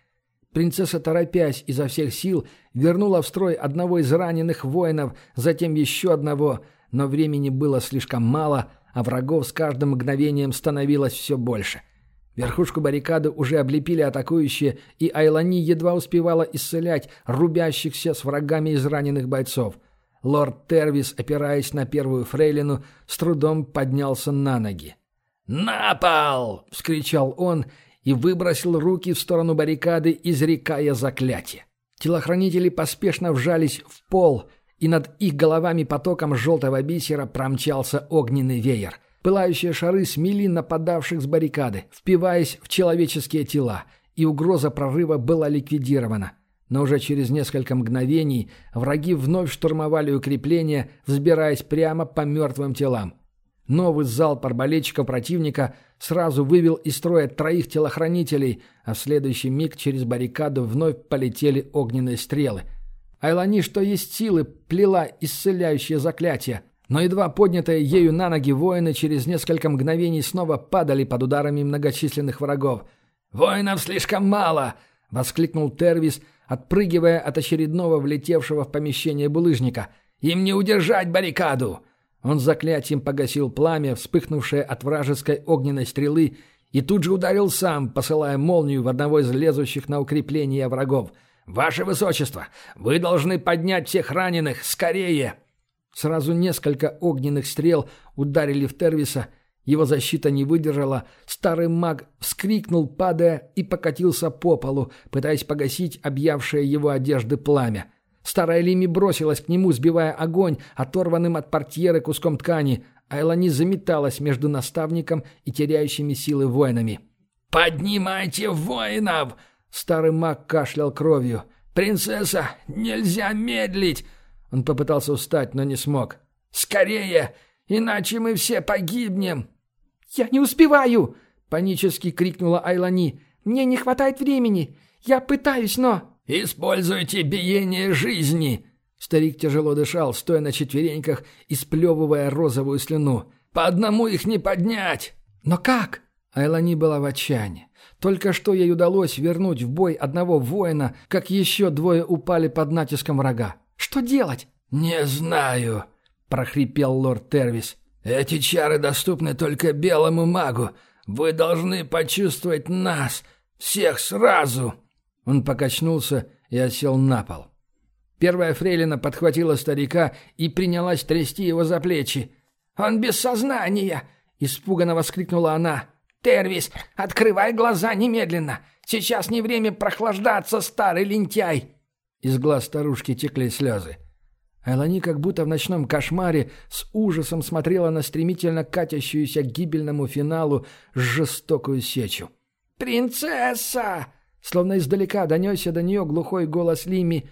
Принцесса, торопясь изо всех сил, вернула в строй одного из раненых воинов, затем еще одного, но времени было слишком мало, а врагов с каждым мгновением становилось все больше. Верхушку баррикады уже облепили атакующие, и Айлани едва успевала исцелять рубящихся с врагами израненных бойцов. Лорд Тервис, опираясь на первую фрейлину, с трудом поднялся на ноги. «На пол!» — вскричал он и выбросил руки в сторону баррикады, изрекая заклятие. Телохранители поспешно вжались в пол, и над их головами потоком желтого бисера промчался огненный веер. Пылающие шары смели нападавших с баррикады, впиваясь в человеческие тела, и угроза прорыва была ликвидирована. Но уже через несколько мгновений враги вновь штурмовали укрепления, взбираясь прямо по мертвым телам. Новый залп арбалетчиков противника сразу вывел из строя троих телохранителей, а в следующий миг через баррикаду вновь полетели огненные стрелы. Айлани, что есть силы, плела исцеляющее заклятие, но едва поднятые ею на ноги воины через несколько мгновений снова падали под ударами многочисленных врагов. «Воинов слишком мало!» — воскликнул Тервис, отпрыгивая от очередного влетевшего в помещение булыжника. «Им не удержать баррикаду!» Он заклятием погасил пламя, вспыхнувшее от вражеской огненной стрелы, и тут же ударил сам, посылая молнию в одного из лезущих на укрепление врагов. «Ваше Высочество, вы должны поднять всех раненых! Скорее!» Сразу несколько огненных стрел ударили в Тервиса. Его защита не выдержала. Старый маг вскрикнул, падая, и покатился по полу, пытаясь погасить объявшее его одежды пламя. Старая Лими бросилась к нему, сбивая огонь, оторванным от портьеры куском ткани, а Элани заметалась между наставником и теряющими силы воинами. «Поднимайте воинов!» Старый маг кашлял кровью. «Принцесса, нельзя медлить!» Он попытался встать, но не смог. «Скорее, иначе мы все погибнем!» «Я не успеваю!» — панически крикнула Айлани. «Мне не хватает времени! Я пытаюсь, но...» «Используйте биение жизни!» Старик тяжело дышал, стоя на четвереньках и сплевывая розовую слюну. «По одному их не поднять!» «Но как?» Айлани была в отчаянии. Только что ей удалось вернуть в бой одного воина, как еще двое упали под натиском врага. «Что делать?» «Не знаю», — прохрипел лорд Тервис. «Эти чары доступны только белому магу. Вы должны почувствовать нас, всех сразу!» Он покачнулся и осел на пол. Первая фрейлина подхватила старика и принялась трясти его за плечи. «Он без сознания!» — испуганно воскликнула она. «Тервис, открывай глаза немедленно! Сейчас не время прохлаждаться, старый лентяй!» Из глаз старушки текли слезы. Айлани, как будто в ночном кошмаре, с ужасом смотрела на стремительно катящуюся к гибельному финалу жестокую сечу. «Принцесса!» Словно издалека донесся до нее глухой голос Лими.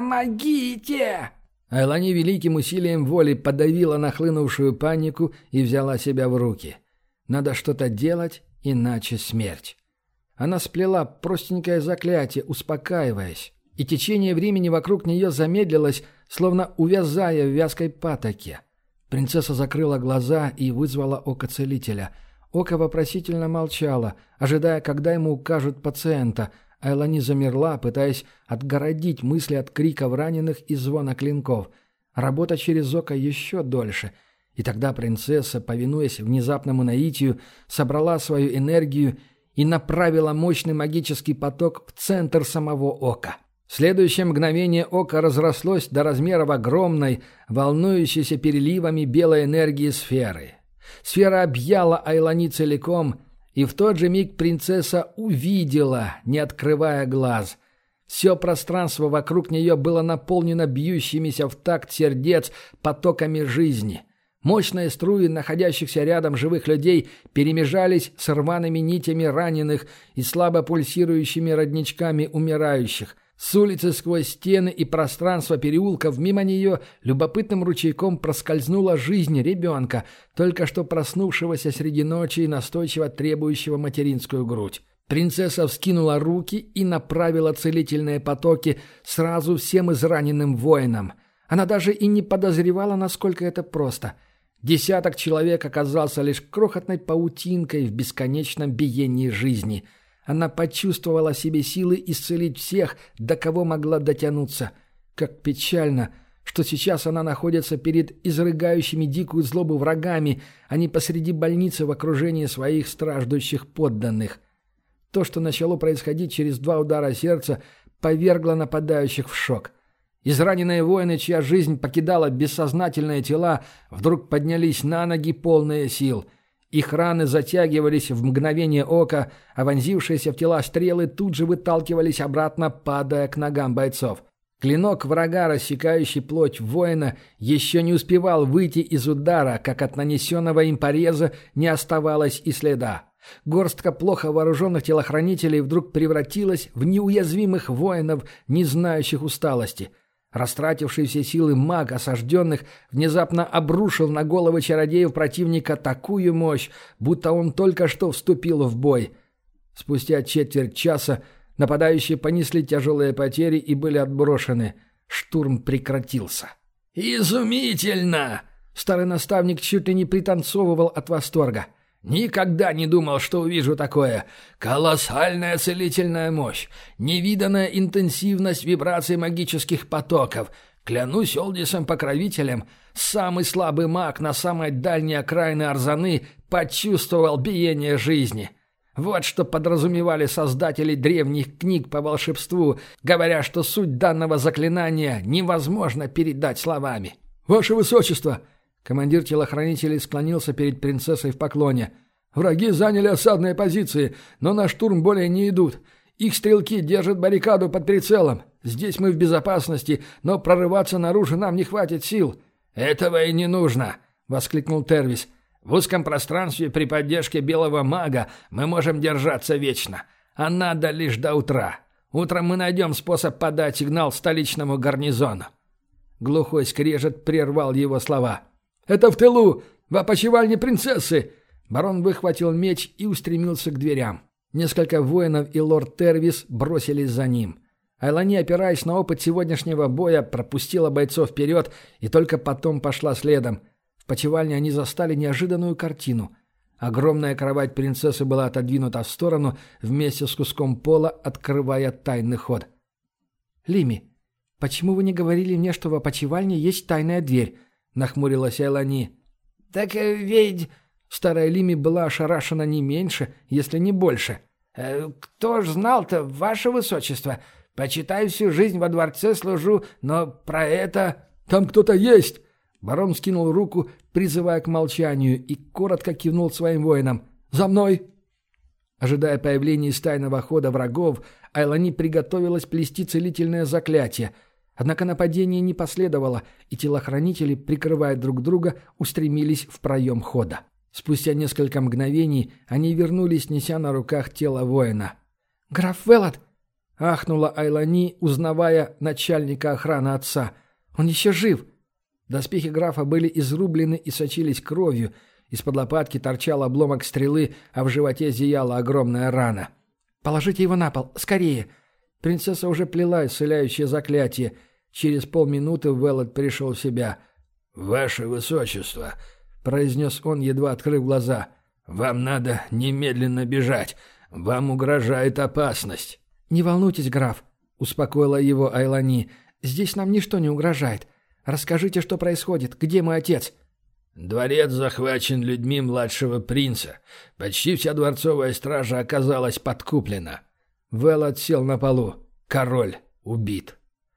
«Помогите!» Айлани великим усилием воли подавила нахлынувшую панику и взяла себя в руки. Надо что-то делать, иначе смерть. Она сплела простенькое заклятие, успокаиваясь, и течение времени вокруг нее замедлилось, словно увязая в вязкой патоке. Принцесса закрыла глаза и вызвала око целителя. Око вопросительно молчало, ожидая, когда ему укажут пациента, а Айлани замерла, пытаясь отгородить мысли от криков раненых и звона клинков. Работа через око еще дольше. И тогда принцесса, повинуясь внезапному наитию, собрала свою энергию и направила мощный магический поток в центр самого ока. В следующее мгновение око разрослось до размеров огромной, волнующейся переливами белой энергии сферы. Сфера объяла Айлани целиком, и в тот же миг принцесса увидела, не открывая глаз. Все пространство вокруг нее было наполнено бьющимися в такт сердец потоками жизни. Мощные струи находящихся рядом живых людей перемежались с рваными нитями раненых и слабо пульсирующими родничками умирающих. С улицы сквозь стены и пространство переулков мимо нее любопытным ручейком проскользнула жизнь ребенка, только что проснувшегося среди ночи и настойчиво требующего материнскую грудь. Принцесса вскинула руки и направила целительные потоки сразу всем израненным воинам. Она даже и не подозревала, насколько это просто. Десяток человек оказался лишь крохотной паутинкой в бесконечном биении жизни. Она почувствовала в себе силы исцелить всех, до кого могла дотянуться. Как печально, что сейчас она находится перед изрыгающими дикую злобу врагами, а не посреди больницы в окружении своих страждущих подданных. То, что начало происходить через два удара сердца, повергло нападающих в шок. Израненные воины, чья жизнь покидала бессознательные тела, вдруг поднялись на ноги, полные сил. Их раны затягивались в мгновение ока, а вонзившиеся в тела стрелы тут же выталкивались обратно, падая к ногам бойцов. Клинок врага, рассекающий плоть воина, еще не успевал выйти из удара, как от нанесенного им пореза не оставалось и следа. Горстка плохо вооруженных телохранителей вдруг превратилась в неуязвимых воинов, не знающих усталости. Растративший все силы маг осажденных внезапно обрушил на головы чародеев противника такую мощь, будто он только что вступил в бой. Спустя четверть часа нападающие понесли тяжелые потери и были отброшены. Штурм прекратился. «Изумительно!» Старый наставник чуть ли не пританцовывал от восторга. «Никогда не думал, что увижу такое. Колоссальная целительная мощь, невиданная интенсивность вибраций магических потоков. Клянусь Олдисом-покровителем, самый слабый маг на самой дальней окраине Арзаны почувствовал биение жизни». Вот что подразумевали создатели древних книг по волшебству, говоря, что суть данного заклинания невозможно передать словами. «Ваше Высочество!» Командир телохранителей склонился перед принцессой в поклоне. «Враги заняли осадные позиции, но на штурм более не идут. Их стрелки держат баррикаду под прицелом. Здесь мы в безопасности, но прорываться наружу нам не хватит сил». «Этого и не нужно!» — воскликнул Тервис. «В узком пространстве при поддержке белого мага мы можем держаться вечно. А надо лишь до утра. Утром мы найдем способ подать сигнал столичному гарнизону». Глухой скрежет прервал его слова. «Это в тылу! В опочивальне принцессы!» Барон выхватил меч и устремился к дверям. Несколько воинов и лорд Тервис бросились за ним. Айлани, опираясь на опыт сегодняшнего боя, пропустила бойцов вперед и только потом пошла следом. В почивальне они застали неожиданную картину. Огромная кровать принцессы была отодвинута в сторону вместе с куском пола, открывая тайный ход. «Лими, почему вы не говорили мне, что в опочивальне есть тайная дверь?» — нахмурилась Айлани. «Так ведь...» Старая Лими была ошарашена не меньше, если не больше. «Кто ж знал-то, ваше высочество? Почитай, всю жизнь во дворце служу, но про это...» «Там кто-то есть!» Барон скинул руку, призывая к молчанию, и коротко кивнул своим воинам. «За мной!» Ожидая появления из тайного хода врагов, Айлани приготовилась плести целительное заклятие. Однако нападение не последовало, и телохранители, прикрывая друг друга, устремились в проем хода. Спустя несколько мгновений они вернулись, неся на руках тело воина. «Граф Велот!» — ахнула Айлани, узнавая начальника охраны отца. «Он еще жив!» Доспехи графа были изрублены и сочились кровью. Из-под лопатки торчал обломок стрелы, а в животе зияла огромная рана. «Положите его на пол! Скорее!» Принцесса уже плела исцеляющее заклятие. Через полминуты Велот пришел в себя. «Ваше Высочество!» — произнес он, едва открыв глаза. «Вам надо немедленно бежать. Вам угрожает опасность». «Не волнуйтесь, граф», — успокоила его Айлани. «Здесь нам ничто не угрожает. Расскажите, что происходит. Где мой отец?» «Дворец захвачен людьми младшего принца. Почти вся дворцовая стража оказалась подкуплена». Велот сел на полу. «Король убит».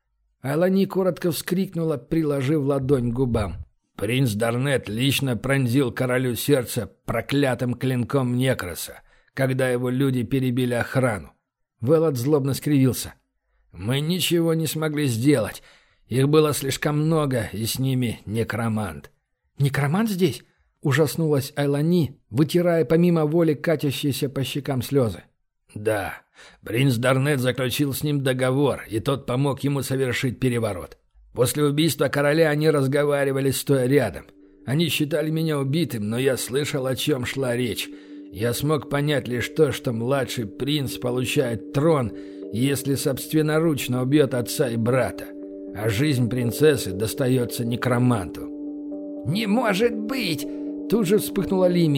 Айлани коротко вскрикнула, приложив ладонь к губам. «Принц Дарнет лично пронзил королю сердце проклятым клинком Некроса, когда его люди перебили охрану». Велот злобно скривился. «Мы ничего не смогли сделать. Их было слишком много, и с ними некромант». «Некромант здесь?» — ужаснулась Айлани, вытирая помимо воли катящиеся по щекам слезы. «Да, принц Дарнет заключил с ним договор, и тот помог ему совершить переворот. После убийства короля они разговаривали, стоя рядом. Они считали меня убитым, но я слышал, о чем шла речь. Я смог понять лишь то, что младший принц получает трон, если собственноручно убьет отца и брата, а жизнь принцессы достается некроманту». «Не может быть!» Тут же вспыхнула Лими.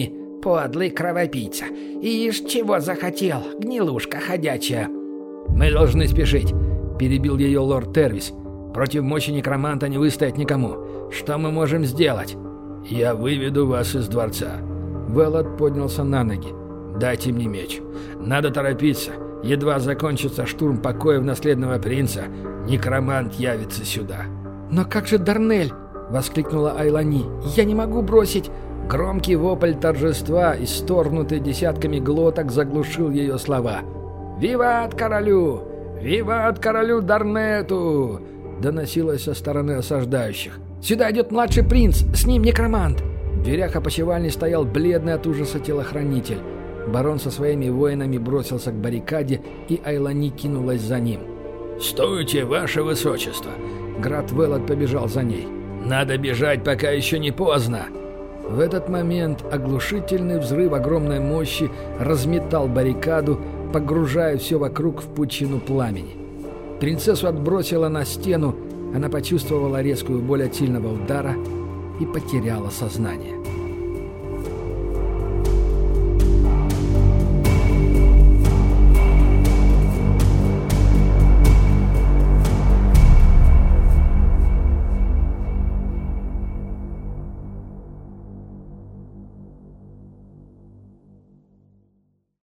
подлый кровопийца. Ишь, чего захотел, гнилушка ходячая». «Мы должны спешить», — перебил ее лорд Тервис. «Против мощи некроманта не выстоять никому. Что мы можем сделать?» «Я выведу вас из дворца». Велот поднялся на ноги. «Дайте мне меч. Надо торопиться. Едва закончится штурм покоев наследного принца, некромант явится сюда». «Но как же Дарнель?» — воскликнула Айлани. «Я не могу бросить...» Громкий вопль торжества, исторгнутый десятками глоток, заглушил ее слова. «Виват королю! Виват королю Дарнету!» доносилось со стороны осаждающих. «Сюда идет младший принц, с ним некромант!» В дверях опочивальни стоял бледный от ужаса телохранитель. Барон со своими воинами бросился к баррикаде, и Айлани кинулась за ним. «Стойте, ваше высочество!» Град Велот побежал за ней. «Надо бежать, пока еще не поздно!» В этот момент оглушительный взрыв огромной мощи разметал баррикаду, погружая все вокруг в пучину пламени. Принцессу отбросило на стену, она почувствовала резкую боль от сильного удара и потеряла сознание.